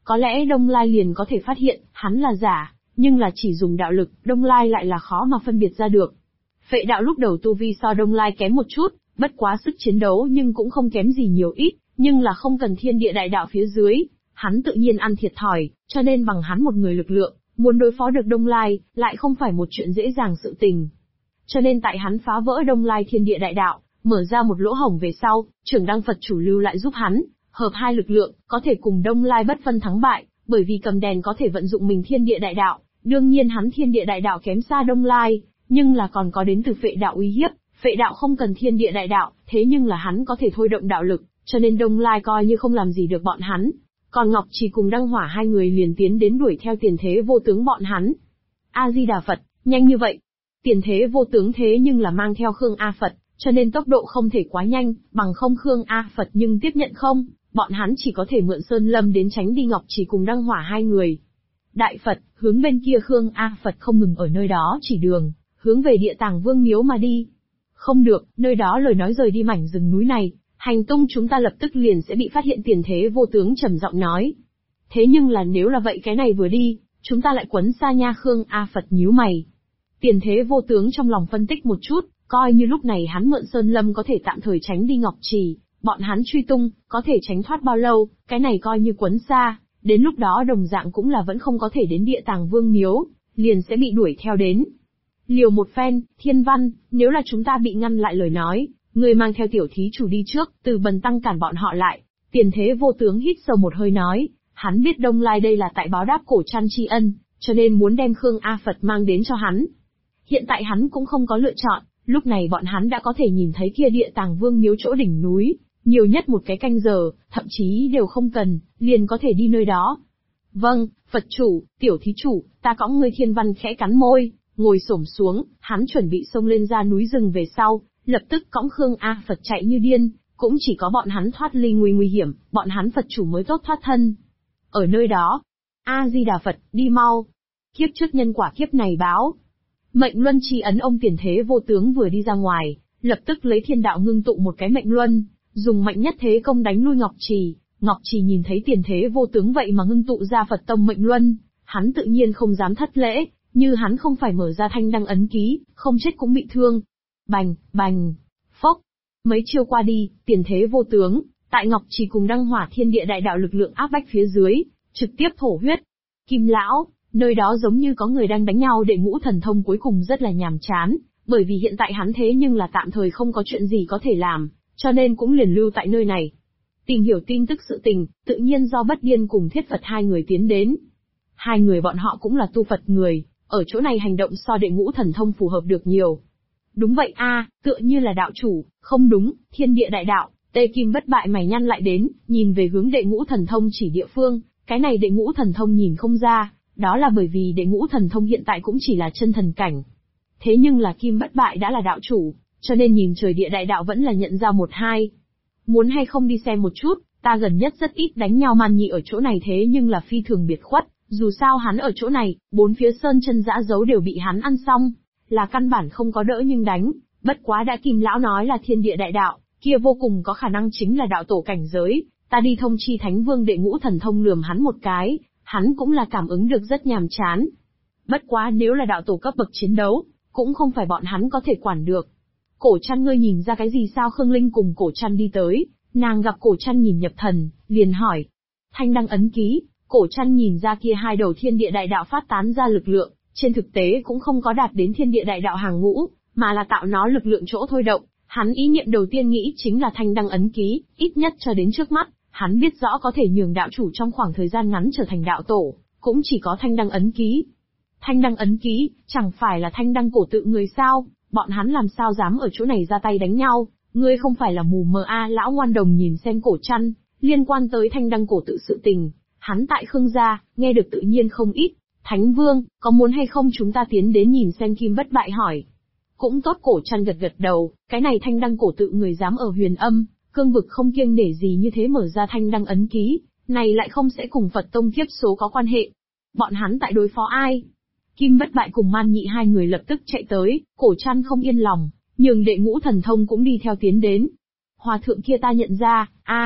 có lẽ Đông Lai liền có thể phát hiện, hắn là giả, nhưng là chỉ dùng đạo lực, Đông Lai lại là khó mà phân biệt ra được. Phệ đạo lúc đầu tu vi so Đông Lai kém một chút, bất quá sức chiến đấu nhưng cũng không kém gì nhiều ít, nhưng là không cần thiên địa đại đạo phía dưới, hắn tự nhiên ăn thiệt thòi, cho nên bằng hắn một người lực lượng, muốn đối phó được Đông Lai, lại không phải một chuyện dễ dàng sự tình. Cho nên tại hắn phá vỡ Đông Lai thiên địa đại đạo, mở ra một lỗ hổng về sau, Trưởng Đăng Phật chủ lưu lại giúp hắn, hợp hai lực lượng, có thể cùng Đông Lai bất phân thắng bại, bởi vì cầm đèn có thể vận dụng mình thiên địa đại đạo, đương nhiên hắn thiên địa đại đạo kém xa Đông Lai, nhưng là còn có đến từ phệ đạo uy hiếp, phệ đạo không cần thiên địa đại đạo, thế nhưng là hắn có thể thôi động đạo lực, cho nên Đông Lai coi như không làm gì được bọn hắn. Còn Ngọc Trì cùng Đăng Hỏa hai người liền tiến đến đuổi theo Tiền Thế Vô Tướng bọn hắn. A Di Đà Phật, nhanh như vậy. Tiền Thế Vô Tướng thế nhưng là mang theo Khương A Phật, cho nên tốc độ không thể quá nhanh, bằng không Khương A Phật nhưng tiếp nhận không, bọn hắn chỉ có thể mượn Sơn Lâm đến tránh đi Ngọc Trì cùng Đăng Hỏa hai người. Đại Phật, hướng bên kia Khương A Phật không ngừng ở nơi đó chỉ đường, hướng về Địa Tàng Vương miếu mà đi. Không được, nơi đó lời nói rời đi mảnh rừng núi này, hành tung chúng ta lập tức liền sẽ bị phát hiện. Tiền Thế Vô Tướng trầm giọng nói. Thế nhưng là nếu là vậy cái này vừa đi, chúng ta lại quấn xa nha. Khương A Phật nhíu mày. Tiền Thế Vô Tướng trong lòng phân tích một chút, coi như lúc này hắn mượn Sơn Lâm có thể tạm thời tránh đi Ngọc Trì, bọn hắn truy tung, có thể tránh thoát bao lâu, cái này coi như quấn xa, đến lúc đó đồng dạng cũng là vẫn không có thể đến Địa Tàng Vương miếu, liền sẽ bị đuổi theo đến. Liều một phen, Thiên Văn, nếu là chúng ta bị ngăn lại lời nói, người mang theo tiểu thí chủ đi trước, Từ Bần tăng cản bọn họ lại. Tiền Thế Vô Tướng hít sâu một hơi nói, hắn biết Đông Lai đây là tại báo đáp Cổ Trăn tri ân, cho nên muốn đem Khương A Phật mang đến cho hắn. Hiện tại hắn cũng không có lựa chọn, lúc này bọn hắn đã có thể nhìn thấy kia Địa Tàng Vương miếu chỗ đỉnh núi, nhiều nhất một cái canh giờ, thậm chí đều không cần, liền có thể đi nơi đó. Vâng, Phật chủ, tiểu thí chủ, ta cõng ngươi. Thiên Văn khẽ cắn môi, ngồi xổm xuống, hắn chuẩn bị xông lên ra núi rừng về sau, lập tức cõng Khương A Phật chạy như điên, cũng chỉ có bọn hắn thoát ly nguy hiểm, bọn hắn Phật chủ mới tốt thoát thân. Ở nơi đó, A Di Đà Phật, đi mau. Kiếp trước nhân quả kiếp này báo. Mệnh luân chi ấn. Ông Tiền Thế Vô Tướng vừa đi ra ngoài, lập tức lấy thiên đạo ngưng tụ một cái mệnh luân, dùng mạnh nhất thế công đánh lui Ngọc Trì. Ngọc Trì nhìn thấy Tiền Thế Vô Tướng vậy mà ngưng tụ ra Phật tông mệnh luân, hắn tự nhiên không dám thất lễ, như hắn không phải mở ra thanh đăng ấn ký, không chết cũng bị thương. Bành, bành, phốc. Mấy chiêu qua đi, Tiền Thế Vô Tướng, tại Ngọc Trì cùng Đăng Hỏa thiên địa đại đạo lực lượng áp bách phía dưới, trực tiếp thổ huyết. Kim lão, nơi đó giống như có người đang đánh nhau. Đệ Ngũ Thần Thông cuối cùng rất là nhàm chán, bởi vì hiện tại hắn thế nhưng là tạm thời không có chuyện gì có thể làm, cho nên cũng liền lưu tại nơi này. Tìm hiểu tin tức sự tình, tự nhiên do Bất Điên cùng Thiết Phật hai người tiến đến. Hai người bọn họ cũng là tu Phật người, ở chỗ này hành động so Đệ Ngũ Thần Thông phù hợp được nhiều. Đúng vậy a, tựa như là đạo chủ, không đúng, thiên địa đại đạo. Tê Kim Bất Bại mày nhăn lại đến, nhìn về hướng Đệ Ngũ Thần Thông chỉ địa phương, cái này Đệ Ngũ Thần Thông nhìn không ra, đó là bởi vì Đệ Ngũ Thần Thông hiện tại cũng chỉ là chân thần cảnh. Thế nhưng là Kim Bất Bại đã là đạo chủ, cho nên nhìn trời địa đại đạo vẫn là nhận ra một hai. Muốn hay không đi xem một chút, ta gần nhất rất ít đánh nhau. Man Nhị ở chỗ này thế nhưng là phi thường biệt khuất, dù sao hắn ở chỗ này, bốn phía sơn chân dã dấu đều bị hắn ăn xong, là căn bản không có đỡ nhưng đánh, bất quá đã Kim lão nói là thiên địa đại đạo, kia vô cùng có khả năng chính là đạo tổ cảnh giới, ta đi thông chi Thánh Vương. Đệ Ngũ Thần Thông lườm hắn một cái, hắn cũng là cảm ứng được rất nhàm chán. Bất quá nếu là đạo tổ cấp bậc chiến đấu, cũng không phải bọn hắn có thể quản được. Cổ Trăn, ngươi nhìn ra cái gì sao? Khương Linh cùng Cổ Trăn đi tới, nàng gặp Cổ Trăn nhìn nhập thần, liền hỏi. Thanh đăng ấn ký. Cổ Trăn nhìn ra kia hai đầu thiên địa đại đạo phát tán ra lực lượng, trên thực tế cũng không có đạt đến thiên địa đại đạo hàng ngũ, mà là tạo nó lực lượng chỗ thôi động. Hắn ý niệm đầu tiên nghĩ chính là thanh đăng ấn ký, ít nhất cho đến trước mắt, hắn biết rõ có thể nhường đạo chủ trong khoảng thời gian ngắn trở thành đạo tổ, cũng chỉ có thanh đăng ấn ký. Thanh đăng ấn ký, chẳng phải là thanh đăng cổ tự người sao? Bọn hắn làm sao dám ở chỗ này ra tay đánh nhau? Ngươi không phải là mù mờ a? Lão Ngoan Đồng nhìn xem Cổ Trăn, liên quan tới thanh đăng cổ tự sự tình, hắn tại Khương gia, nghe được tự nhiên không ít. Thánh Vương, có muốn hay không chúng ta tiến đến nhìn xem? Kim Bất Bại hỏi. Cũng tốt. Cổ Trăn gật gật đầu, cái này thanh đăng cổ tự người dám ở Huyền Âm, cương vực không kiêng nể gì như thế mở ra thanh đăng ấn ký, này lại không sẽ cùng Phật tông kiếp số có quan hệ. Bọn hắn tại đối phó ai? Kim Bất Bại cùng Man Nhị hai người lập tức chạy tới, Cổ Trăn không yên lòng, nhường Đệ Ngũ Thần Thông cũng đi theo tiến đến. Hòa thượng kia ta nhận ra,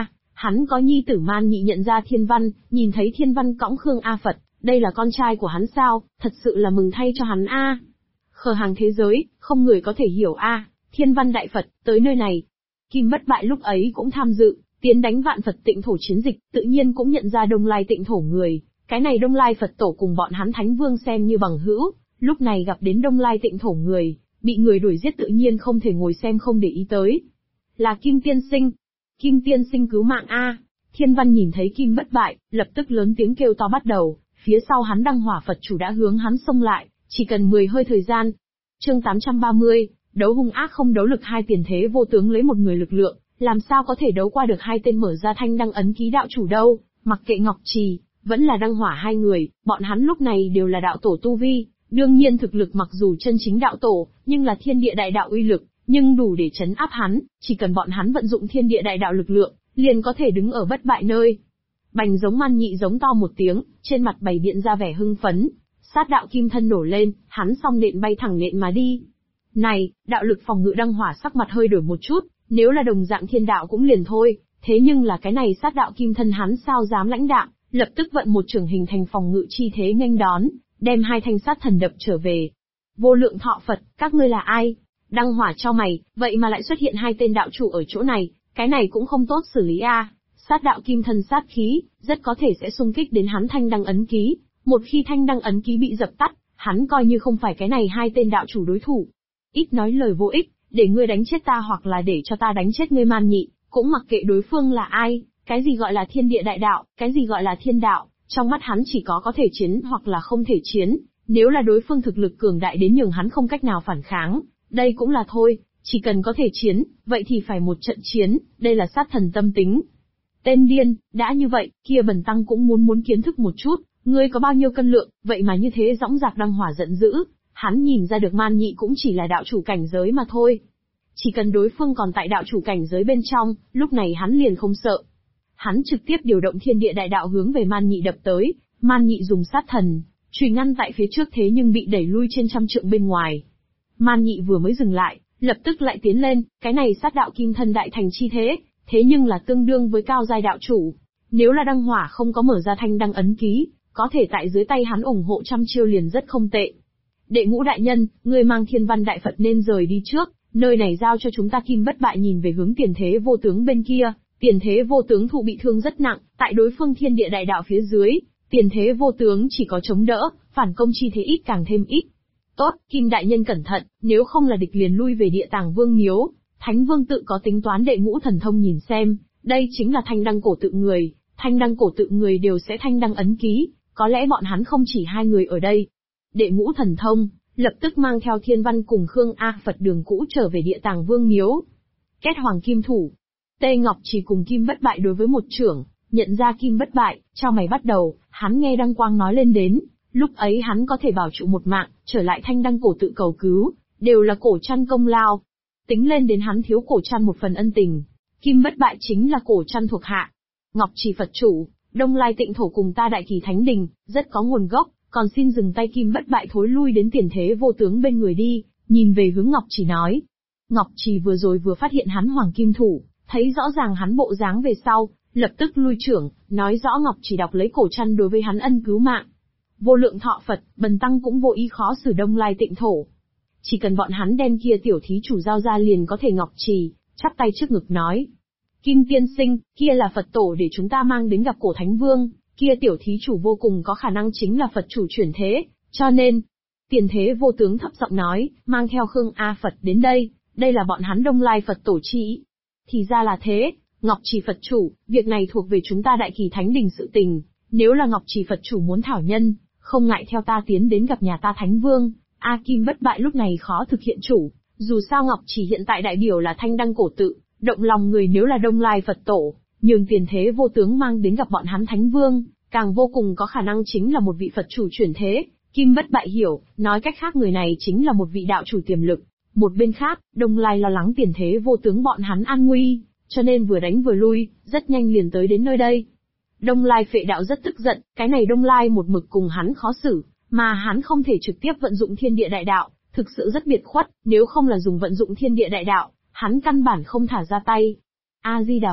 Hắn có nhi tử Man Nhị nhận ra Thiên Văn, nhìn thấy Thiên Văn cõng Khương A Phật, đây là con trai của hắn sao, thật sự là mừng thay cho hắn a. Khờ hàng thế giới, không người có thể hiểu a. Thiên Văn đại Phật, tới nơi này. Kim Bất Bại lúc ấy cũng tham dự, tiến đánh Vạn Phật Tịnh Thổ chiến dịch, tự nhiên cũng nhận ra Đông Lai Tịnh Thổ người. Cái này Đông Lai Phật Tổ cùng bọn hắn Thánh Vương xem như bằng hữu, lúc này gặp đến Đông Lai Tịnh Thổ người, bị người đuổi giết tự nhiên không thể ngồi xem không để ý tới. Là Kim Tiên Sinh. Kim Tiên Sinh cứu mạng a. Thiên Văn nhìn thấy Kim Bất Bại, lập tức lớn tiếng kêu to bắt đầu, phía sau hắn Đăng Hỏa Phật Chủ đã hướng hắn xông lại, chỉ cần 10 hơi thời gian. Chương 830, đấu hung ác không đấu lực, hai tiền thế vô tướng lấy một người lực lượng, làm sao có thể đấu qua được hai tên mở ra thanh đăng ấn ký đạo chủ đâu, mặc kệ Ngọc Trì, vẫn là Đăng Hỏa hai người, bọn hắn lúc này đều là đạo tổ tu vi, đương nhiên thực lực mặc dù chân chính đạo tổ, nhưng là thiên địa đại đạo uy lực, nhưng đủ để chấn áp hắn, chỉ cần bọn hắn vận dụng thiên địa đại đạo lực lượng, liền có thể đứng ở bất bại nơi. Bành giống Man Nhị giống to một tiếng, trên mặt bày biện ra vẻ hưng phấn, sát đạo kim thân nổ lên, hắn song nện bay thẳng nện mà đi. Này, đạo lực phòng ngự Đăng Hỏa sắc mặt hơi đổi một chút, nếu là đồng dạng thiên đạo cũng liền thôi, thế nhưng là cái này sát đạo kim thân hắn sao dám lãnh đạm, lập tức vận một trường hình thành phòng ngự chi thế nghênh đón, đem hai thanh sát thần đập trở về. Vô Lượng Thọ Phật, các ngươi là ai? Đăng Hỏa cho mày, vậy mà lại xuất hiện hai tên đạo chủ ở chỗ này, cái này cũng không tốt xử lý a. Sát đạo kim thân sát khí, rất có thể sẽ xung kích đến hắn thanh đăng ấn ký, một khi thanh đăng ấn ký bị dập tắt, hắn coi như không phải cái này hai tên đạo chủ đối thủ. Ít nói lời vô ích, để ngươi đánh chết ta hoặc là để cho ta đánh chết ngươi Man Nhị, cũng mặc kệ đối phương là ai, cái gì gọi là thiên địa đại đạo, cái gì gọi là thiên đạo, trong mắt hắn chỉ có thể chiến hoặc là không thể chiến, nếu là đối phương thực lực cường đại đến nhường hắn không cách nào phản kháng, đây cũng là thôi, chỉ cần có thể chiến, vậy thì phải một trận chiến, đây là sát thần tâm tính. Tên điên, đã như vậy, kia bần tăng cũng muốn kiến thức một chút, ngươi có bao nhiêu cân lượng, vậy mà như thế dõng dạc. Đăng Hỏa giận dữ, hắn nhìn ra được Man Nhị cũng chỉ là đạo chủ cảnh giới mà thôi. Chỉ cần đối phương còn tại đạo chủ cảnh giới bên trong, lúc này hắn liền không sợ. Hắn trực tiếp điều động thiên địa đại đạo hướng về Man Nhị đập tới, Man Nhị dùng sát thần, chùy ngăn tại phía trước thế nhưng bị đẩy lui trên trăm trượng bên ngoài. Man Nhị vừa mới dừng lại, lập tức lại tiến lên, cái này sát đạo kim thân đại thành chi thế, thế nhưng là tương đương với cao giai đạo chủ. Nếu là Đăng Hỏa không có mở ra thanh đăng ấn ký, có thể tại dưới tay hắn ủng hộ trăm chiêu liền rất không tệ. Đệ Ngũ đại nhân, ngươi mang Thiên Văn đại Phật nên rời đi trước, nơi này giao cho chúng ta. Kim Bất Bại nhìn về hướng tiền thế vô tướng bên kia, tiền thế vô tướng thụ bị thương rất nặng, tại đối phương thiên địa đại đạo phía dưới, tiền thế vô tướng chỉ có chống đỡ, phản công chi thế ít càng thêm ít. Tốt, Kim đại nhân cẩn thận, nếu không là địch liền lui về Địa Tàng Vương miếu. Thánh Vương tự có tính toán. Đệ Ngũ thần thông nhìn xem, đây chính là thanh đăng cổ tự người, thanh đăng cổ tự người đều sẽ thanh đăng ấn ký, có lẽ bọn hắn không chỉ hai người ở đây. Đệ Ngũ thần thông, lập tức mang theo Thiên Văn cùng Khương A Phật đường cũ trở về Địa Tàng Vương miếu. Kết Hoàng Kim Thủ, Tê Ngọc chỉ cùng Kim Bất Bại đối với một trưởng, nhận ra Kim Bất Bại, chao mày bắt đầu, hắn nghe Đăng Quang nói lên đến, lúc ấy hắn có thể bảo trụ một mạng, trở lại thanh đăng cổ tự cầu cứu, đều là cổ trăn công lao. Tính lên đến hắn thiếu cổ trăn một phần ân tình, Kim Bất Bại chính là cổ trăn thuộc hạ. Ngọc Trì Phật Chủ, Đông Lai Tịnh Thổ cùng ta Đại Kỳ Thánh Đình, rất có nguồn gốc, còn xin dừng tay. Kim Bất Bại thối lui đến tiền thế vô tướng bên người đi, nhìn về hướng Ngọc Trì nói. Ngọc Trì vừa rồi vừa phát hiện hắn Hoàng Kim Thủ, thấy rõ ràng hắn bộ dáng về sau, lập tức lui trưởng, nói rõ Ngọc Trì đọc lấy cổ trăn đối với hắn ân cứu mạng. Vô Lượng Thọ Phật, bần tăng cũng vô ý khó xử Đông Lai Tịnh Thổ. Chỉ cần bọn hắn đem kia tiểu thí chủ giao ra liền có thể. Ngọc Trì chắp tay trước ngực nói. Kim tiên sinh, kia là Phật tổ để chúng ta mang đến gặp cổ Thánh Vương, kia tiểu thí chủ vô cùng có khả năng chính là Phật chủ chuyển thế, cho nên. Tiền thế vô tướng thấp giọng nói, mang theo Khương A Phật đến đây, đây là bọn hắn Đông Lai Phật tổ chi. Thì ra là thế, Ngọc Trì Phật chủ, việc này thuộc về chúng ta Đại Kỳ Thánh Đình sự tình, nếu là Ngọc Trì Phật chủ muốn thảo nhân, không ngại theo ta tiến đến gặp nhà ta Thánh Vương. Kim Bất Bại lúc này khó thực hiện chủ, dù sao Ngọc Trì hiện tại đại biểu là thanh đăng cổ tự, động lòng người nếu là Đông Lai Phật tổ, nhường tiền thế vô tướng mang đến gặp bọn hắn Thánh Vương, càng vô cùng có khả năng chính là một vị Phật chủ chuyển thế. Kim Bất Bại hiểu, nói cách khác người này chính là một vị đạo chủ tiềm lực. Một bên khác, Đông Lai lo lắng tiền thế vô tướng bọn hắn an nguy, cho nên vừa đánh vừa lui, rất nhanh liền tới đến nơi đây. Đông Lai Phệ Đạo rất tức giận, cái này Đông Lai một mực cùng hắn khó xử, mà hắn không thể trực tiếp vận dụng thiên địa đại đạo, thực sự rất biệt khuất, nếu không là dùng vận dụng thiên địa đại đạo, hắn căn bản không thả ra tay. A Di Đà Phật,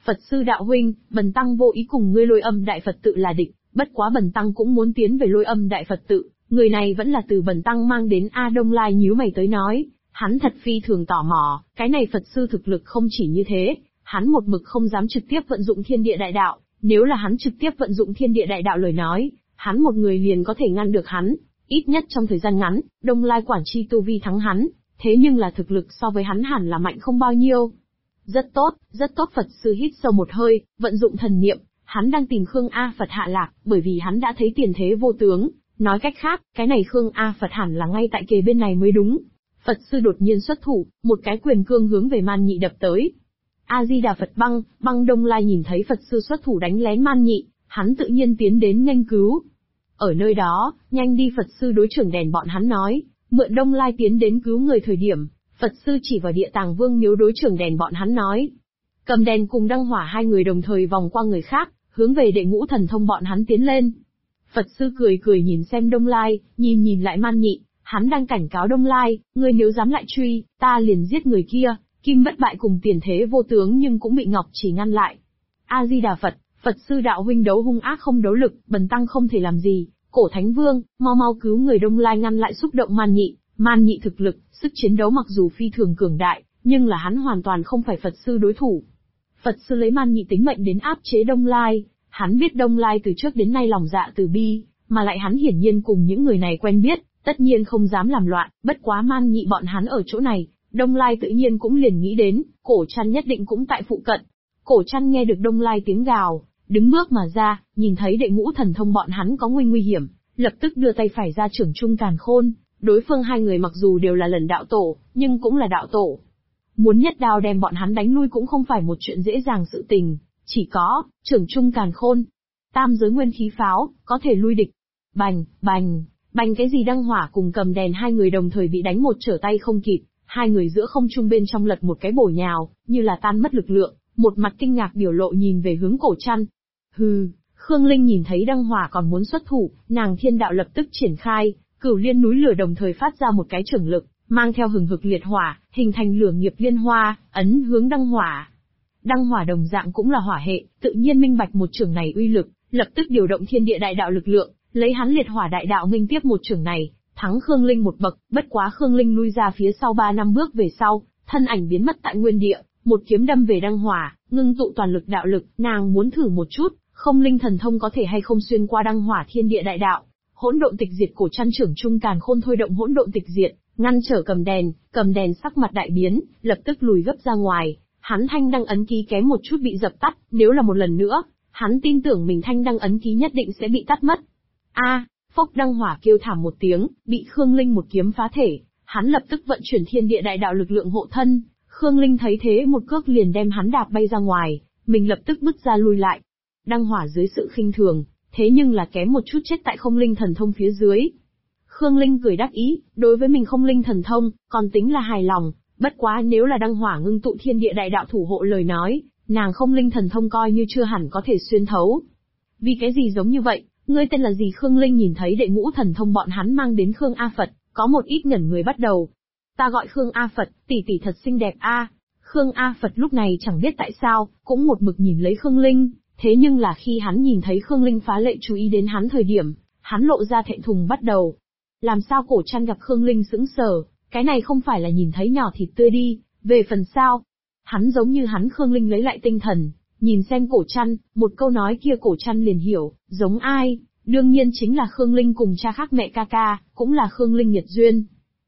Phật sư đạo huynh, bần tăng vô ý cùng ngươi Lôi Âm Đại Phật tự là địch, bất quá bần tăng cũng muốn tiến về Lôi Âm Đại Phật tự, người này vẫn là từ bần tăng mang đến. A Đông Lai nhíu mày tới nói, hắn thật phi thường tò mò, cái này Phật sư thực lực không chỉ như thế, hắn một mực không dám trực tiếp vận dụng thiên địa đại đạo, nếu là hắn trực tiếp vận dụng thiên địa đại đạo lời nói, hắn một người liền có thể ngăn được hắn, ít nhất trong thời gian ngắn, Đông Lai quản chi tu vi thắng hắn, thế nhưng là thực lực so với hắn hẳn là mạnh không bao nhiêu. Rất tốt Phật sư hít sâu một hơi, vận dụng thần niệm, hắn đang tìm Khương A Phật hạ lạc, bởi vì hắn đã thấy tiền thế vô tướng, nói cách khác, cái này Khương A Phật hẳn là ngay tại kề bên này mới đúng. Phật sư đột nhiên xuất thủ, một cái quyền cương hướng về Man Nhị đập tới. A-di-đà Phật băng Đông Lai nhìn thấy Phật sư xuất thủ đánh lén Man Nhị, hắn tự nhiên tiến đến nghênh cứu. Ở nơi đó, nhanh đi Phật sư đối trưởng đèn bọn hắn nói, mượn Đông Lai tiến đến cứu người thời điểm, Phật sư chỉ vào Địa Tàng Vương miếu đối trưởng đèn bọn hắn nói. Cầm đèn cùng Đăng Hỏa hai người đồng thời vòng qua người khác, hướng về Đệ Ngũ Thần Thông bọn hắn tiến lên. Phật sư cười nhìn xem Đông Lai, nhìn lại Man Nhị, hắn đang cảnh cáo Đông Lai, ngươi nếu dám lại truy, ta liền giết người kia. Kim Bất Bại cùng Tiền Thế Vô Tướng nhưng cũng bị Ngọc Chỉ ngăn lại. A-di-đà Phật, Phật sư đạo huynh đấu hung ác không đấu lực, bần tăng không thể làm gì. Cổ Thánh Vương, mau cứu người. Đông Lai ngăn lại xúc động Man Nhị thực lực, sức chiến đấu mặc dù phi thường cường đại, nhưng là hắn hoàn toàn không phải Phật sư đối thủ. Phật sư lấy Man Nhị tính mệnh đến áp chế Đông Lai, hắn biết Đông Lai từ trước đến nay lòng dạ từ bi, mà lại hắn hiển nhiên cùng những người này quen biết, tất nhiên không dám làm loạn, bất quá Man Nhị bọn hắn ở chỗ này, Đông Lai tự nhiên cũng liền nghĩ đến, Cổ Trăn nhất định cũng tại phụ cận. Cổ Trăn nghe được Đông Lai tiếng gào, đứng bước mà ra, nhìn thấy Đệ Ngũ Thần Thông bọn hắn có nguy hiểm, lập tức đưa tay phải ra trưởng trung càn khôn, đối phương hai người mặc dù đều là lần đạo tổ, nhưng cũng là đạo tổ. Muốn nhất đao đem bọn hắn đánh lui cũng không phải một chuyện dễ dàng sự tình, chỉ có, trưởng trung càn khôn. Tam giới nguyên khí pháo, có thể lui địch. Bành cái gì Đăng Hỏa cùng Cầm Đèn hai người đồng thời bị đánh một trở tay không kịp, hai người giữa không trung bên trong lật một cái bổ nhào, như là tan mất lực lượng, một mặt kinh ngạc biểu lộ nhìn về hướng Cổ Trăn. Hừ, Khương Linh nhìn thấy Đăng Hỏa còn muốn xuất thủ, nàng thiên đạo lập tức triển khai, Cửu Liên núi lửa đồng thời phát ra một cái chưởng lực, mang theo hừng hực liệt hỏa, hình thành lửa nghiệp liên hoa, ấn hướng Đăng Hỏa. Đăng Hỏa đồng dạng cũng là hỏa hệ, tự nhiên minh bạch một chưởng này uy lực, lập tức điều động thiên địa đại đạo lực lượng, lấy hắn liệt hỏa đại đạo nghênh tiếp một chưởng này, thắng Khương Linh một bậc, bất quá Khương Linh lui ra phía sau 3 năm bước về sau, thân ảnh biến mất tại nguyên địa, một kiếm đâm về Đăng Hỏa, ngưng tụ toàn lực đạo lực, nàng muốn thử một chút, không linh thần thông có thể hay không xuyên qua Đăng Hỏa thiên địa đại đạo. Hỗn độn tịch diệt. Cổ Trăn trưởng trung càn khôn thôi động hỗn độn tịch diệt, ngăn trở Cầm Đèn sắc mặt đại biến, lập tức lùi gấp ra ngoài, hắn thanh đăng ấn ký kém một chút bị dập tắt, nếu là một lần nữa, hắn tin tưởng mình thanh đăng ấn ký nhất định sẽ bị tắt mất. Phốc Đăng Hỏa kêu thảm một tiếng, bị Khương Linh một kiếm phá thể, hắn lập tức vận chuyển thiên địa đại đạo lực lượng hộ thân, Khương Linh thấy thế một cước liền đem hắn đạp bay ra ngoài, mình lập tức bước ra lui lại. Đăng Hỏa dưới sự khinh thường, thế nhưng là kém một chút chết tại không linh thần thông phía dưới. Khương Linh cười đắc ý, đối với mình không linh thần thông, còn tính là hài lòng, bất quá nếu là Đăng Hỏa ngưng tụ thiên địa đại đạo thủ hộ lời nói, nàng không linh thần thông coi như chưa hẳn có thể xuyên thấu. Vì cái gì giống như vậy, ngươi tên là gì? Khương Linh nhìn thấy Đệ Ngũ Thần Thông bọn hắn mang đến Khương A Phật, có một ít ngẩn người bắt đầu. Ta gọi Khương A Phật, tỷ tỷ thật xinh đẹp a. Khương A Phật lúc này chẳng biết tại sao, cũng một mực nhìn lấy Khương Linh, thế nhưng là khi hắn nhìn thấy Khương Linh phá lệ chú ý đến hắn thời điểm, hắn lộ ra thẹn thùng bắt đầu. Làm sao Cổ Trăn gặp Khương Linh sững sờ, cái này không phải là nhìn thấy nhỏ thịt tươi đi, về phần sao? Hắn giống như hắn Khương Linh lấy lại tinh thần, nhìn xem Cổ Trăn, một câu nói kia Cổ Trăn liền hiểu, giống ai, đương nhiên chính là Khương Linh cùng cha khác mẹ ca ca, cũng là Khương Linh nghiệt duyên.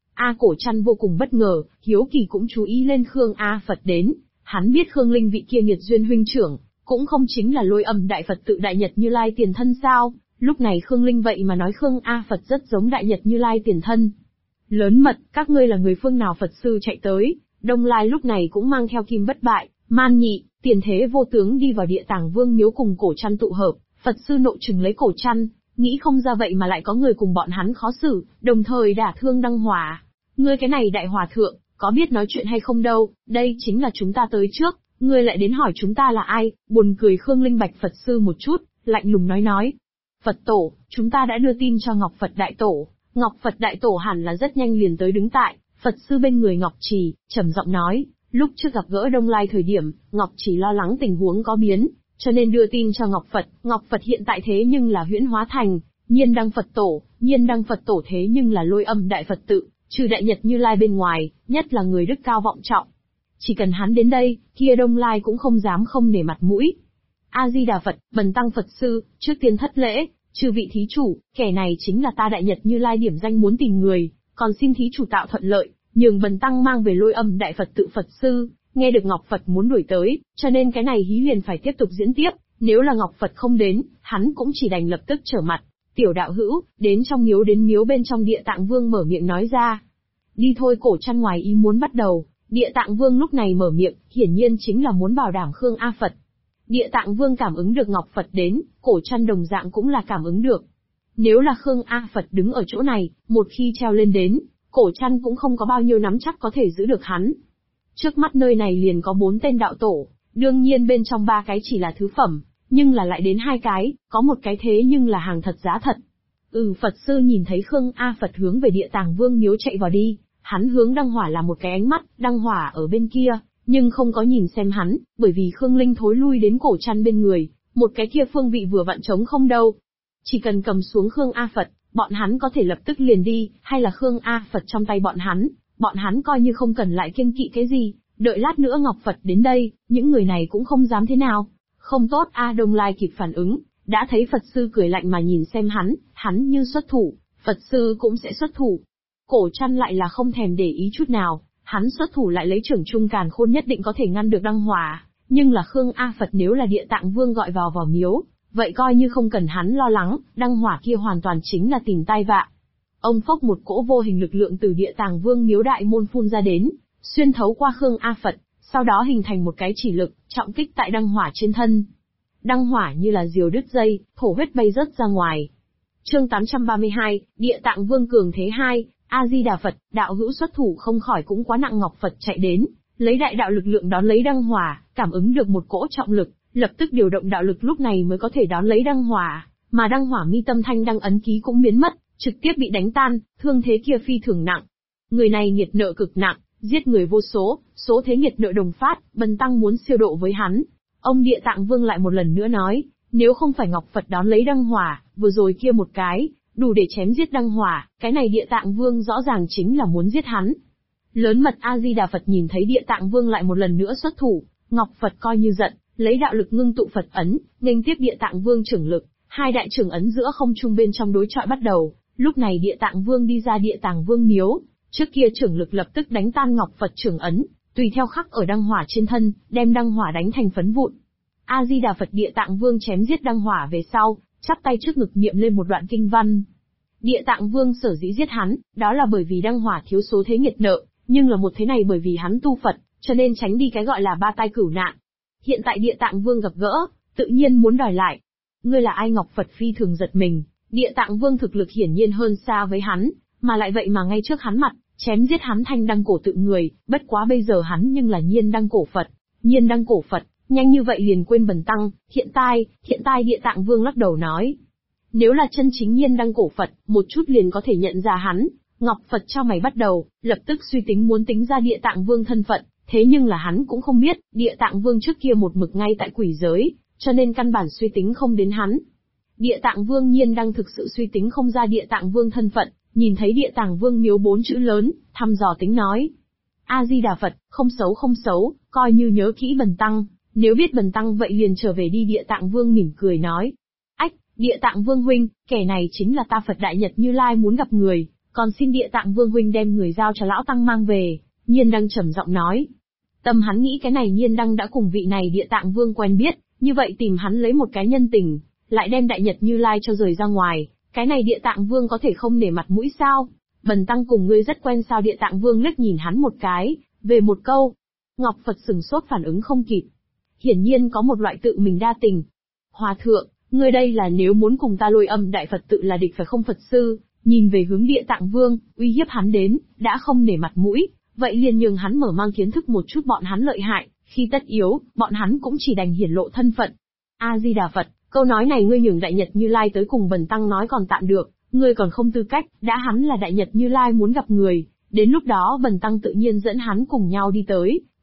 Cổ Trăn vô cùng bất ngờ, hiếu kỳ cũng chú ý lên Khương A Phật đến, hắn biết Khương Linh vị kia nghiệt duyên huynh trưởng, cũng không chính là Lôi Âm Đại Phật tự Đại Nhật Như Lai tiền thân sao, lúc này Khương Linh vậy mà nói Khương A Phật rất giống Đại Nhật Như Lai tiền thân. Lớn mật, các ngươi là người phương nào? Phật sư chạy tới, Đông Lai lúc này cũng mang theo Kim Bất Bại, Man Nhị, Tiền Thế Vô Tướng đi vào Địa Tàng Vương miếu cùng Cổ Trăn tụ hợp, Phật sư nộ trừng lấy Cổ Trăn, nghĩ không ra vậy mà lại có người cùng bọn hắn khó xử, đồng thời đả thương Đăng Hỏa. Ngươi cái này đại hòa thượng, có biết nói chuyện hay không đâu, đây chính là chúng ta tới trước, ngươi lại đến hỏi chúng ta là ai? Buồn cười. Khương Linh bạch Phật sư một chút, lạnh lùng nói. Phật tổ, chúng ta đã đưa tin cho Ngọc Phật Đại Tổ, Ngọc Phật Đại Tổ hẳn là rất nhanh liền tới đứng tại Phật sư bên người Ngọc Trì, trầm giọng nói, Lúc trước gặp gỡ Đông Lai thời điểm, Ngọc chỉ lo lắng tình huống có biến, cho nên đưa tin cho Ngọc Phật hiện tại thế nhưng là huyễn hóa thành Nhiên Đăng Phật Tổ thế nhưng là Lôi Âm Đại Phật tự, trừ Đại Nhật Như Lai bên ngoài, nhất là người đức cao vọng trọng. Chỉ cần hắn đến đây, kia Đông Lai cũng không dám không nể mặt mũi. A Di Đà Phật, bần tăng Phật sư, trước tiên thất lễ, chư vị thí chủ, kẻ này chính là ta Đại Nhật Như Lai điểm danh muốn tìm người, còn xin thí chủ tạo thuận lợi, nhường bần tăng mang về Lôi Âm Đại Phật tự Phật sư. Nghe được Ngọc Phật muốn đuổi tới, cho nên cái này hí huyền phải tiếp tục diễn tiếp, nếu là Ngọc Phật không đến, hắn cũng chỉ đành lập tức trở mặt. Tiểu đạo hữu, đến miếu bên trong Địa Tạng Vương mở miệng nói ra. Đi thôi. Cổ Trăn ngoài ý muốn bắt đầu, Địa Tạng Vương lúc này mở miệng, hiển nhiên chính là muốn bảo đảm Khương A Phật. Địa Tạng Vương cảm ứng được Ngọc Phật đến, Cổ Trăn đồng dạng cũng là cảm ứng được. Nếu là Khương A Phật đứng ở chỗ này, một khi treo lên đến, Cổ Trăn cũng không có bao nhiêu nắm chắc có thể giữ được hắn. Trước mắt nơi này liền có 4 tên đạo tổ, đương nhiên bên trong 3 cái chỉ là thứ phẩm, nhưng là lại đến 2 cái, có một cái thế nhưng là hàng thật giá thật. Phật sư nhìn thấy Khương A Phật hướng về Địa Tạng Vương miếu chạy vào đi, hắn hướng Đăng Hỏa là một cái ánh mắt, Đăng Hỏa ở bên kia, nhưng không có nhìn xem hắn, bởi vì Khương Linh thối lui đến Cổ Trăn bên người, một cái kia phương vị vừa vặn trống không đâu. Chỉ cần cầm xuống Khương A Phật, bọn hắn có thể lập tức liền đi, hay là Khương A Phật trong tay bọn hắn coi như không cần lại kiêng kỵ cái gì, đợi lát nữa Ngọc Phật đến đây, những người này cũng không dám thế nào. Không tốt a. Đông Lai kịp phản ứng, đã thấy Phật sư cười lạnh mà nhìn xem hắn như xuất thủ, Phật sư cũng sẽ xuất thủ. Cổ Trăn lại là không thèm để ý chút nào, hắn xuất thủ lại lấy trưởng trung càn khôn nhất định có thể ngăn được Đăng Hỏa, nhưng là Khương A Phật nếu là Địa Tạng Vương gọi vào miếu, vậy coi như không cần hắn lo lắng, Đăng Hỏa kia hoàn toàn chính là tìm tai vạ. Ông phốc một cỗ vô hình lực lượng từ Địa Tạng Vương miếu đại môn phun ra đến, xuyên thấu qua Khương A Phật, sau đó hình thành một cái chỉ lực, trọng kích tại Đăng Hỏa trên thân. Đăng Hỏa như là diều đứt dây, thổ huyết bay rớt ra ngoài. Chương 832, Địa Tạng Vương cường thế 2, A Di Đà Phật, đạo hữu xuất thủ không khỏi cũng quá nặng. Ngọc Phật chạy đến, lấy đại đạo lực lượng đón lấy Đăng Hỏa, cảm ứng được một cỗ trọng lực, lập tức điều động đạo lực lúc này mới có thể đón lấy Đăng Hỏa, mà Đăng Hỏa mi tâm thanh đăng ấn ký cũng biến mất, trực tiếp bị đánh tan, thương thế kia phi thường nặng. Người này nghiệt nợ cực nặng, giết người vô số, số thế nghiệt nợ đồng phát, bần tăng muốn siêu độ với hắn. Ông Địa Tạng Vương lại một lần nữa nói, nếu không phải Ngọc Phật đón lấy Đăng Hỏa, vừa rồi kia một cái, đủ để chém giết Đăng Hỏa, cái này Địa Tạng Vương rõ ràng chính là muốn giết hắn. Lớn mật A Di Đà Phật nhìn thấy Địa Tạng Vương lại một lần nữa xuất thủ, Ngọc Phật coi như giận, lấy đạo lực ngưng tụ Phật ấn, nghênh tiếp Địa Tạng Vương trưởng lực, hai đại trưởng ấn giữa không trung bên trong đối chọi bắt đầu. Lúc này Địa Tạng Vương đi ra Địa Tạng Vương miếu, trước kia trưởng lực lập tức đánh tan Ngọc Phật trưởng ấn, tùy theo khắc ở Đăng Hỏa trên thân, đem Đăng Hỏa đánh thành phấn vụn. A Di Đà Phật. Địa Tạng Vương chém giết Đăng Hỏa về sau, chắp tay trước ngực niệm lên một đoạn kinh văn. Địa Tạng Vương sở dĩ giết hắn, đó là bởi vì Đăng Hỏa thiếu số thế nghiệt nợ, nhưng là một thế này bởi vì hắn tu Phật, cho nên tránh đi cái gọi là ba tai cửu nạn. Hiện tại Địa Tạng Vương gặp gỡ, tự nhiên muốn đòi lại. Ngươi là ai? Ngọc Phật phi thường giật mình, Địa Tạng Vương thực lực hiển nhiên hơn xa với hắn, mà lại vậy mà ngay trước hắn mặt, chém giết hắn thanh đăng cổ tự người, bất quá bây giờ hắn nhưng là nhiên đăng cổ Phật. Nhiên đăng cổ Phật, nhanh như vậy liền quên bần tăng, hiện tại Địa Tạng Vương lắc đầu nói. Nếu là chân chính nhiên đăng cổ Phật, một chút liền có thể nhận ra hắn. Ngọc Phật cho mày bắt đầu, lập tức suy tính muốn tính ra Địa Tạng Vương thân phận, thế nhưng là hắn cũng không biết, Địa Tạng Vương trước kia một mực ngay tại quỷ giới, cho nên căn bản suy tính không đến hắn. Địa Tạng Vương nhiên đang thực sự suy tính không ra Địa Tạng Vương thân phận, nhìn thấy Địa Tạng Vương miếu 4 chữ lớn, thăm dò tính nói. A Di Đà Phật, không xấu, coi như nhớ kỹ bần tăng, nếu biết bần tăng vậy liền trở về đi. Địa Tạng Vương mỉm cười nói. Ách, Địa Tạng Vương huynh, kẻ này chính là ta Phật Đại Nhật Như Lai muốn gặp người, còn xin Địa Tạng Vương huynh đem người giao cho lão tăng mang về. Nhiên Đăng trầm giọng nói. Tâm hắn nghĩ cái này Nhiên Đăng đã cùng vị này Địa Tạng Vương quen biết, như vậy tìm hắn lấy một cái nhân tình, lại đem Đại Nhật Như Lai cho rời ra ngoài, cái này Địa Tạng Vương có thể không nể mặt mũi sao? Bần tăng cùng ngươi rất quen sao? Địa Tạng Vương liếc nhìn hắn một cái, về một câu. Ngọc Phật sừng sốt phản ứng không kịp. Hiển nhiên có một loại tự mình đa tình. Hòa thượng, ngươi đây là nếu muốn cùng ta Lôi Âm Đại Phật tự là địch phải không? Phật sư nhìn về hướng Địa Tạng Vương, uy hiếp hắn đến, đã không nể mặt mũi, vậy liền nhường hắn mở mang kiến thức một chút bọn hắn lợi hại, khi tất yếu, bọn hắn cũng chỉ đành hiển lộ thân phận. A Di Đà Phật, câu nói này ngươi nhường Đại Nhật Như Lai tới cùng bần tăng nói còn tạm được, ngươi còn không tư cách, đã hắn là Đại Nhật Như Lai muốn gặp người, đến lúc đó bần tăng tự nhiên dẫn hắn cùng nhau đi tới,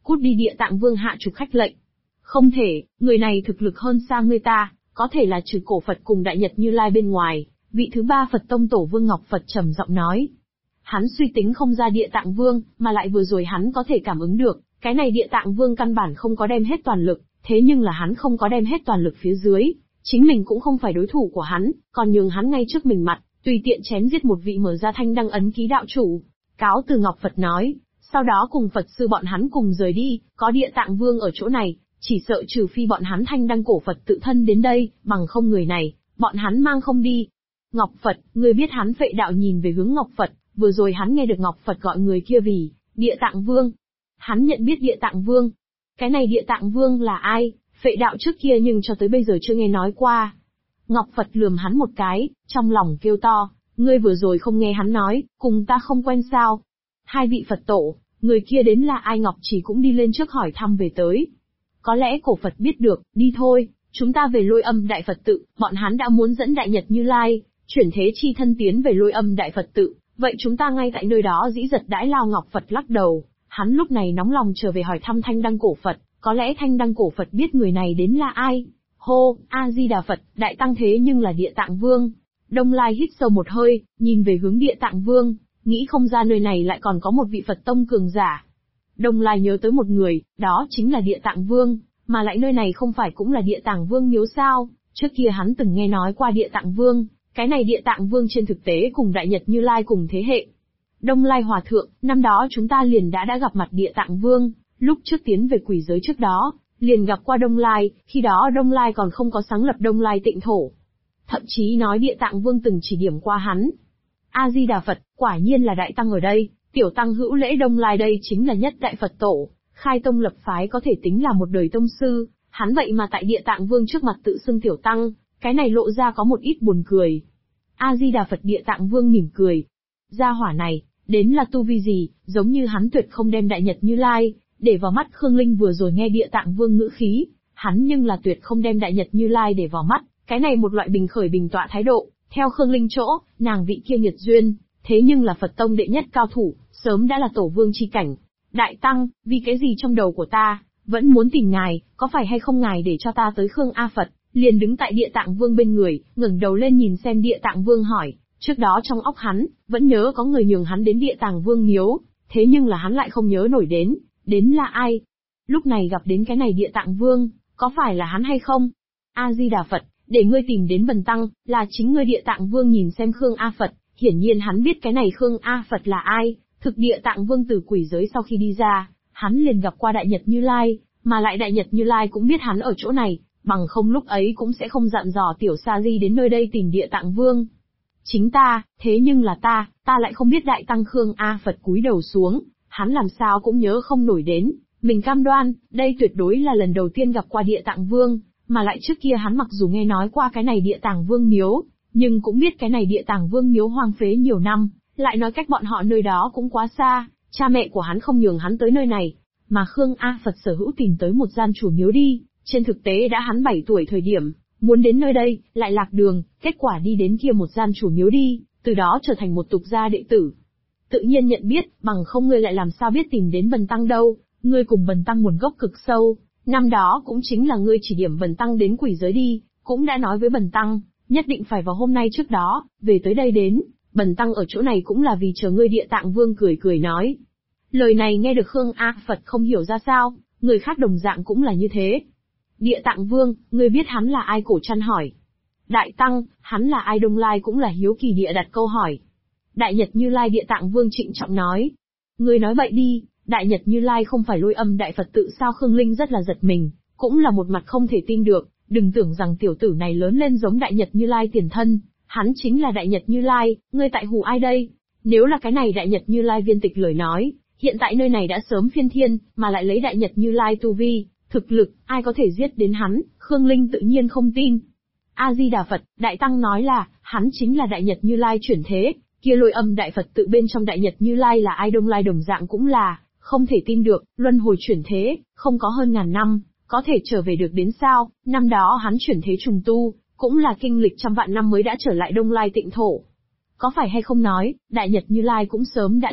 cút đi. Địa Tạng Vương hạ trục khách lệnh. Không thể, người này thực lực hơn xa ngươi ta, có thể là trừ cổ Phật cùng Đại Nhật Như Lai bên ngoài, vị thứ ba Phật tông tổ Vương Ngọc Phật trầm giọng nói. Hắn suy tính không ra Địa Tạng Vương, mà lại vừa rồi hắn có thể cảm ứng được, cái này Địa Tạng Vương căn bản không có đem hết toàn lực, thế nhưng là hắn không có đem hết toàn lực phía dưới, chính mình cũng không phải đối thủ của hắn, còn nhường hắn ngay trước mình mặt, tùy tiện chém giết một vị mở ra thanh đăng ấn ký đạo chủ. Cáo từ Ngọc Phật nói, sau đó cùng Phật sư bọn hắn cùng rời đi, có Địa Tạng Vương ở chỗ này, chỉ sợ trừ phi bọn hắn thanh đăng cổ Phật tự thân đến đây, bằng không người này, bọn hắn mang không đi. Ngọc Phật, người biết hắn Phệ Đạo nhìn về hướng Ngọc Phật, vừa rồi hắn nghe được Ngọc Phật gọi người kia vì Địa Tạng Vương. Hắn nhận biết Địa Tạng Vương. Cái này Địa Tạng Vương là ai? Phệ Đạo trước kia nhưng cho tới bây giờ chưa nghe nói qua. Ngọc Phật lườm hắn một cái, trong lòng kêu to, ngươi vừa rồi không nghe hắn nói, cùng ta không quen sao? Hai vị Phật tổ, người kia đến là ai? Ngọc Chỉ cũng đi lên trước hỏi thăm về tới. Có lẽ cổ Phật biết được, đi thôi, chúng ta về Lôi Âm Đại Phật tự, bọn hắn đã muốn dẫn Đại Nhật Như Lai, chuyển thế chi thân tiến về Lôi Âm Đại Phật tự, vậy chúng ta ngay tại nơi đó dĩ giật đãi lao. Ngọc Phật lắc đầu, hắn lúc này nóng lòng trở về hỏi thăm Thanh Đăng cổ Phật, có lẽ Thanh Đăng cổ Phật biết người này đến là ai. Hô, A-di-đà Phật, Đại Tăng thế nhưng là Địa Tạng Vương. Đông Lai hít sâu một hơi, nhìn về hướng Địa Tạng Vương, nghĩ không ra nơi này lại còn có một vị Phật tông cường giả. Đông Lai nhớ tới một người, đó chính là Địa Tạng Vương, mà lại nơi này không phải cũng là Địa Tạng Vương miếu sao? Trước kia hắn từng nghe nói qua Địa Tạng Vương, cái này Địa Tạng Vương trên thực tế cùng Đại Nhật Như Lai cùng thế hệ. Đông Lai Hòa Thượng, năm đó chúng ta liền đã gặp mặt Địa Tạng Vương, lúc trước tiến về quỷ giới trước đó, liền gặp qua Đông Lai, khi đó Đông Lai còn không có sáng lập Đông Lai Tịnh Thổ. Thậm chí nói Địa Tạng Vương từng chỉ điểm qua hắn. A-di-đà Phật, quả nhiên là Đại Tăng ở đây, tiểu Tăng hữu lễ. Đông Lai đây chính là nhất đại Phật tổ, khai tông lập phái có thể tính là một đời tông sư, hắn vậy mà tại Địa Tạng Vương trước mặt tự xưng tiểu Tăng, cái này lộ ra có một ít buồn cười. A-di-đà Phật. Địa Tạng Vương mỉm cười. Gia hỏa này, đến là tu vi gì, giống như hắn tuyệt không đem Đại Nhật Như Lai để vào mắt. Khương Linh vừa rồi nghe Địa Tạng Vương ngữ khí, hắn nhưng là tuyệt không đem Đại Nhật Như Lai để vào mắt, cái này một loại bình khởi bình tọa thái độ. Theo Khương Linh chỗ, nàng vị kia nghiệt duyên, thế nhưng là Phật tông đệ nhất cao thủ, sớm đã là tổ vương chi cảnh. Đại Tăng, vì cái gì trong đầu của ta vẫn muốn tìm ngài, có phải hay không ngài để cho ta tới Khương A Phật? Liền đứng tại Địa Tạng Vương bên người, ngẩng đầu lên nhìn xem Địa Tạng Vương hỏi, trước đó trong óc hắn, vẫn nhớ có người nhường hắn đến Địa Tạng Vương miếu, thế nhưng là hắn lại không nhớ nổi đến là ai. Lúc này gặp đến cái này Địa Tạng Vương, có phải là hắn hay không? A-di-đà Phật, để ngươi tìm đến Bần Tăng, là chính ngươi. Địa Tạng Vương nhìn xem Khương A Phật, hiển nhiên hắn biết cái này Khương A Phật là ai, thực Địa Tạng Vương từ quỷ giới sau khi đi ra, hắn liền gặp qua Đại Nhật Như Lai, mà lại Đại Nhật Như Lai cũng biết hắn ở chỗ này, bằng không lúc ấy cũng sẽ không dặn dò tiểu sa di đến nơi đây tìm Địa Tạng Vương. Chính ta, thế nhưng là ta lại không biết. Đại Tăng Khương A Phật cúi đầu xuống, hắn làm sao cũng nhớ không nổi đến, mình cam đoan, đây tuyệt đối là lần đầu tiên gặp qua Địa Tạng Vương, mà lại trước kia hắn mặc dù nghe nói qua cái này Địa Tạng Vương miếu, nhưng cũng biết cái này Địa Tạng Vương miếu hoang phế nhiều năm, lại nói cách bọn họ nơi đó cũng quá xa, cha mẹ của hắn không nhường hắn tới nơi này, mà Khương A Phật sở hữu tìm tới một gian chủ miếu đi, trên thực tế đã hắn 7 tuổi thời điểm, muốn đến nơi đây, lại lạc đường, kết quả đi đến kia một gian chủ miếu đi, từ đó trở thành một tục gia đệ tử. Tự nhiên nhận biết, bằng không ngươi lại làm sao biết tìm đến Bần Tăng đâu, ngươi cùng Bần Tăng nguồn gốc cực sâu, năm đó cũng chính là ngươi chỉ điểm Bần Tăng đến quỷ giới đi, cũng đã nói với Bần Tăng, nhất định phải vào hôm nay trước đó, về tới đây đến, Bần Tăng ở chỗ này cũng là vì chờ ngươi. Địa Tạng Vương cười cười nói. Lời này nghe được Khương A Phật không hiểu ra sao, người khác đồng dạng cũng là như thế. Địa Tạng Vương, ngươi biết hắn là ai? Cổ Trăn hỏi. Đại Tăng, hắn là ai? Đông Lai cũng là hiếu kỳ địa đặt câu hỏi. Đại Nhật Như Lai. Địa Tạng Vương trịnh trọng nói. Ngươi nói bậy đi, Đại Nhật Như Lai không phải Lôi Âm Đại Phật tự sao? Khương Linh rất là giật mình, cũng là một mặt không thể tin được, đừng tưởng rằng tiểu tử này lớn lên giống Đại Nhật Như Lai tiền thân, hắn chính là Đại Nhật Như Lai, ngươi tại hù ai đây? Nếu là cái này Đại Nhật Như Lai viên tịch lời nói, hiện tại nơi này đã sớm phiên thiên, mà lại lấy Đại Nhật Như Lai tu vi, thực lực, ai có thể giết đến hắn? Khương Linh tự nhiên không tin. A-di-đà Phật, Đại Tăng nói là, hắn chính là Đại Nhật Như Lai chuyển thế, kia Lôi Âm Đại Phật tự bên trong Đại Nhật Như Lai là ai? Đông Lai đồng dạng cũng là, không thể tin được, luân hồi chuyển thế, không có hơn ngàn năm, có thể trở về được đến sao? Năm đó hắn chuyển thế trùng tu, cũng là kinh lịch trăm vạn năm mới đã trở lại Đông Lai Tịnh Thổ. Có phải hay không nói, Đại Nhật Như Lai cũng sớm đã chết,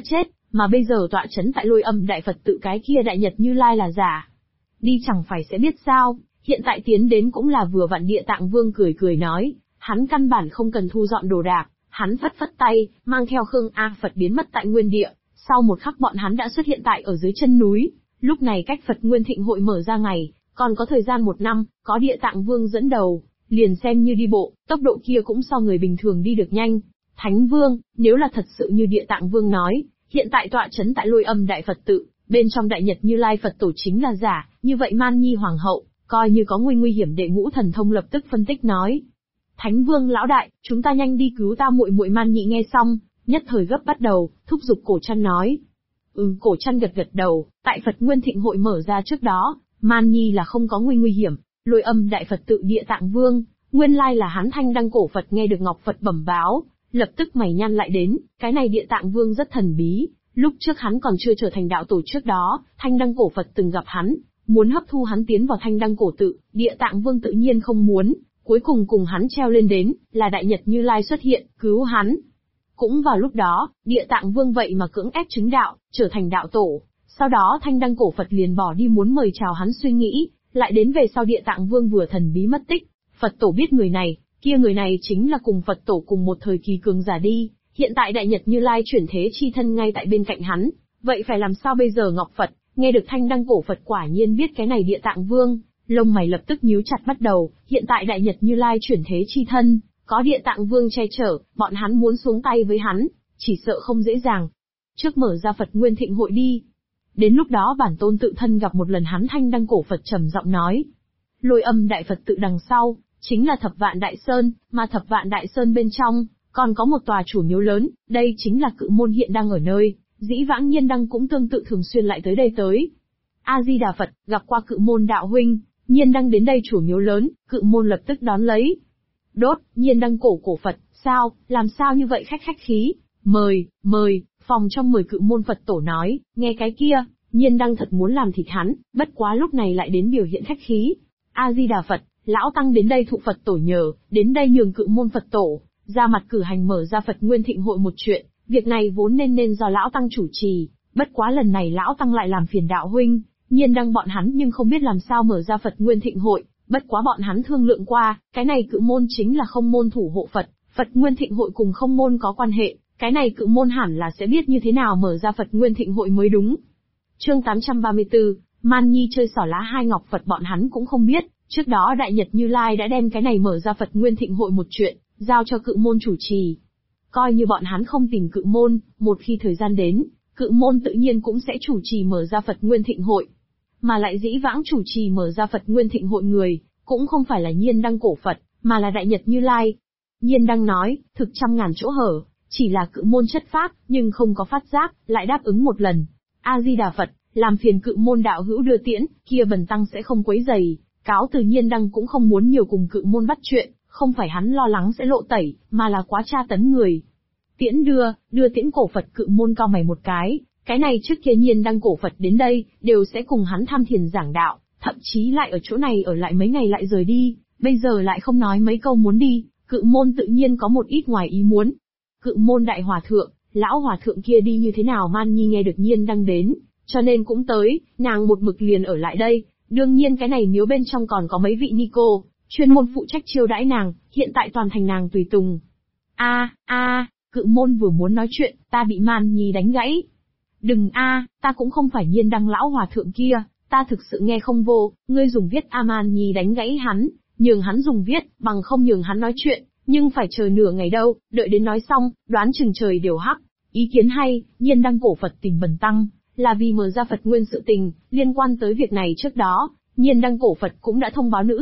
Mà bây giờ tọa chấn tại Lôi Âm Đại Phật tự cái kia Đại Nhật Như Lai là giả. Đi chẳng phải sẽ biết sao, hiện tại tiến đến cũng là vừa vặn. Địa Tạng Vương cười cười nói, hắn căn bản không cần thu dọn đồ đạc, hắn phất phất tay, mang theo Khương A Phật biến mất tại nguyên địa, sau một khắc bọn hắn đã xuất hiện tại ở dưới chân núi. Lúc này cách Phật Nguyên Thịnh hội mở ra ngày, còn có thời gian 1 năm, có Địa Tạng Vương dẫn đầu, liền xem như đi bộ, tốc độ kia cũng so người bình thường đi được nhanh. Thánh Vương, nếu là thật sự như Địa Tạng Vương nói, hiện tại tọa chấn tại Lôi Âm Đại Phật tự, bên trong Đại Nhật Như Lai Phật tổ chính là giả, như vậy Man Nhi Hoàng hậu, coi như có nguy hiểm. Đệ Ngũ Thần Thông lập tức phân tích nói. Thánh Vương lão đại, chúng ta nhanh đi cứu ta muội muội. Man Nhị nghe xong, nhất thời gấp bắt đầu, thúc giục Cổ Trăn nói. Cổ Trăn gật gật đầu, tại Phật Nguyên Thịnh hội mở ra trước đó, Man Nhi là không có nguy hiểm. Lôi Âm Đại Phật tự Địa Tạng Vương, nguyên lai là hắn Thanh Đăng Cổ Phật. Nghe được Ngọc Phật bẩm báo, lập tức mày nhăn lại đến, cái này Địa Tạng Vương rất thần bí, lúc trước hắn còn chưa trở thành đạo tổ trước đó, Thanh Đăng Cổ Phật từng gặp hắn, muốn hấp thu hắn tiến vào Thanh Đăng Cổ tự, Địa Tạng Vương tự nhiên không muốn, cuối cùng hắn treo lên đến, là Đại Nhật Như Lai xuất hiện, cứu hắn. Cũng vào lúc đó, Địa Tạng Vương vậy mà cưỡng ép chứng đạo, trở thành đạo tổ, sau đó Thanh Đăng Cổ Phật liền bỏ đi muốn mời chào hắn suy nghĩ, lại đến về sau Địa Tạng Vương vừa thần bí mất tích, Phật tổ biết người này, kia người này chính là cùng Phật tổ cùng một thời kỳ cường giả đi, hiện tại Đại Nhật Như Lai chuyển thế chi thân ngay tại bên cạnh hắn, vậy phải làm sao bây giờ? Ngọc Phật, nghe được Thanh Đăng Cổ Phật quả nhiên biết cái này Địa Tạng Vương, lông mày lập tức nhíu chặt bắt đầu, hiện tại Đại Nhật Như Lai chuyển thế chi thân, có Địa Tạng Vương che chở, bọn hắn muốn xuống tay với hắn, chỉ sợ không dễ dàng. Trước mở ra Phật Nguyên Thịnh hội đi. Đến lúc đó bản tôn tự thân gặp một lần hắn. Thanh Đăng Cổ Phật trầm giọng nói. Lôi Âm Đại Phật tự đằng sau, chính là Thập Vạn Đại Sơn, mà Thập Vạn Đại Sơn bên trong, còn có một tòa chủ miếu lớn, đây chính là Cự Môn hiện đang ở nơi, dĩ vãng Nhiên Đăng cũng tương tự thường xuyên lại tới đây tới. A-di-đà Phật, gặp qua Cự Môn đạo huynh, Nhiên Đăng đến đây chủ miếu lớn, Cự Môn lập tức đón lấy. Đốt, Nhiên Đăng cổ Phật, sao, làm sao như vậy khách khí, mời, phòng trong mời Cự Môn Phật tổ nói, nghe cái kia, Nhiên Đăng thật muốn làm thịt hắn, bất quá lúc này lại đến biểu hiện khách khí. A-di-đà Phật, lão tăng đến đây thụ Phật tổ nhờ, đến đây nhường Cự Môn Phật tổ, ra mặt cử hành mở ra Phật Nguyên Thịnh hội một chuyện, việc này vốn nên do lão tăng chủ trì, bất quá lần này lão tăng lại làm phiền đạo huynh, Nhiên Đăng bọn hắn nhưng không biết làm sao mở ra Phật Nguyên Thịnh hội, bất quá bọn hắn thương lượng qua, cái này Cự Môn chính là không môn thủ hộ Phật, Phật Nguyên Thịnh hội cùng không môn có quan hệ, cái này Cự Môn hẳn là sẽ biết như thế nào mở ra Phật Nguyên Thịnh hội mới đúng. Chương 834, Man Nhi chơi xỏ lá hai Ngọc Phật bọn hắn cũng không biết, trước đó Đại Nhật Như Lai đã đem cái này mở ra Phật Nguyên Thịnh hội một chuyện, giao cho Cự Môn chủ trì. Coi như bọn hắn không tìm Cự Môn, một khi thời gian đến, Cự Môn tự nhiên cũng sẽ chủ trì mở ra Phật Nguyên Thịnh hội. Mà lại dĩ vãng chủ trì mở ra Phật Nguyên Thịnh hội người, cũng không phải là Nhiên Đăng cổ Phật, mà là Đại Nhật Như Lai. Nhiên Đăng nói, thực trăm ngàn chỗ hở, chỉ là Cự Môn chất phác, nhưng không có phát giác, lại đáp ứng một lần. A-di-đà Phật, làm phiền Cự Môn đạo hữu đưa tiễn, kia bần tăng sẽ không quấy rầy. Cáo từ Nhiên Đăng cũng không muốn nhiều cùng Cự Môn bắt chuyện, không phải hắn lo lắng sẽ lộ tẩy, mà là quá tra tấn người. Tiễn đưa tiễn cổ Phật. Cự Môn cao mày một cái này trước kia Nhiên Đăng cổ Phật đến đây, đều sẽ cùng hắn tham thiền giảng đạo, thậm chí lại ở chỗ này ở lại mấy ngày lại rời đi, bây giờ lại không nói mấy câu muốn đi, Cự Môn tự nhiên có một ít ngoài ý muốn. Cự Môn đại hòa thượng, lão hòa thượng kia đi như thế nào? Man Nhi nghe được Nhiên Đăng đến, cho nên cũng tới, nàng một mực liền ở lại đây, đương nhiên cái này miếu bên trong còn có mấy vị ni cô, chuyên môn phụ trách chiêu đãi nàng, hiện tại toàn thành nàng tùy tùng. Cự Môn vừa muốn nói chuyện, ta bị Man Nhi đánh gãy. Đừng ta cũng không phải Nhiên Đăng lão hòa thượng kia, ta thực sự nghe không vô, ngươi dùng viết Man Nhi đánh gãy hắn, nhường hắn dùng viết, bằng không nhường hắn nói chuyện, nhưng phải chờ nửa ngày đâu, đợi đến nói xong, đoán chừng trời đều hắc. Ý kiến hay, Nhiên Đăng cổ Phật tìm bần tăng, là vì mở ra Phật Nguyên sự tình, liên quan tới việc này trước đó, Nhiên Đăng cổ Phật cũng đã thông báo nữ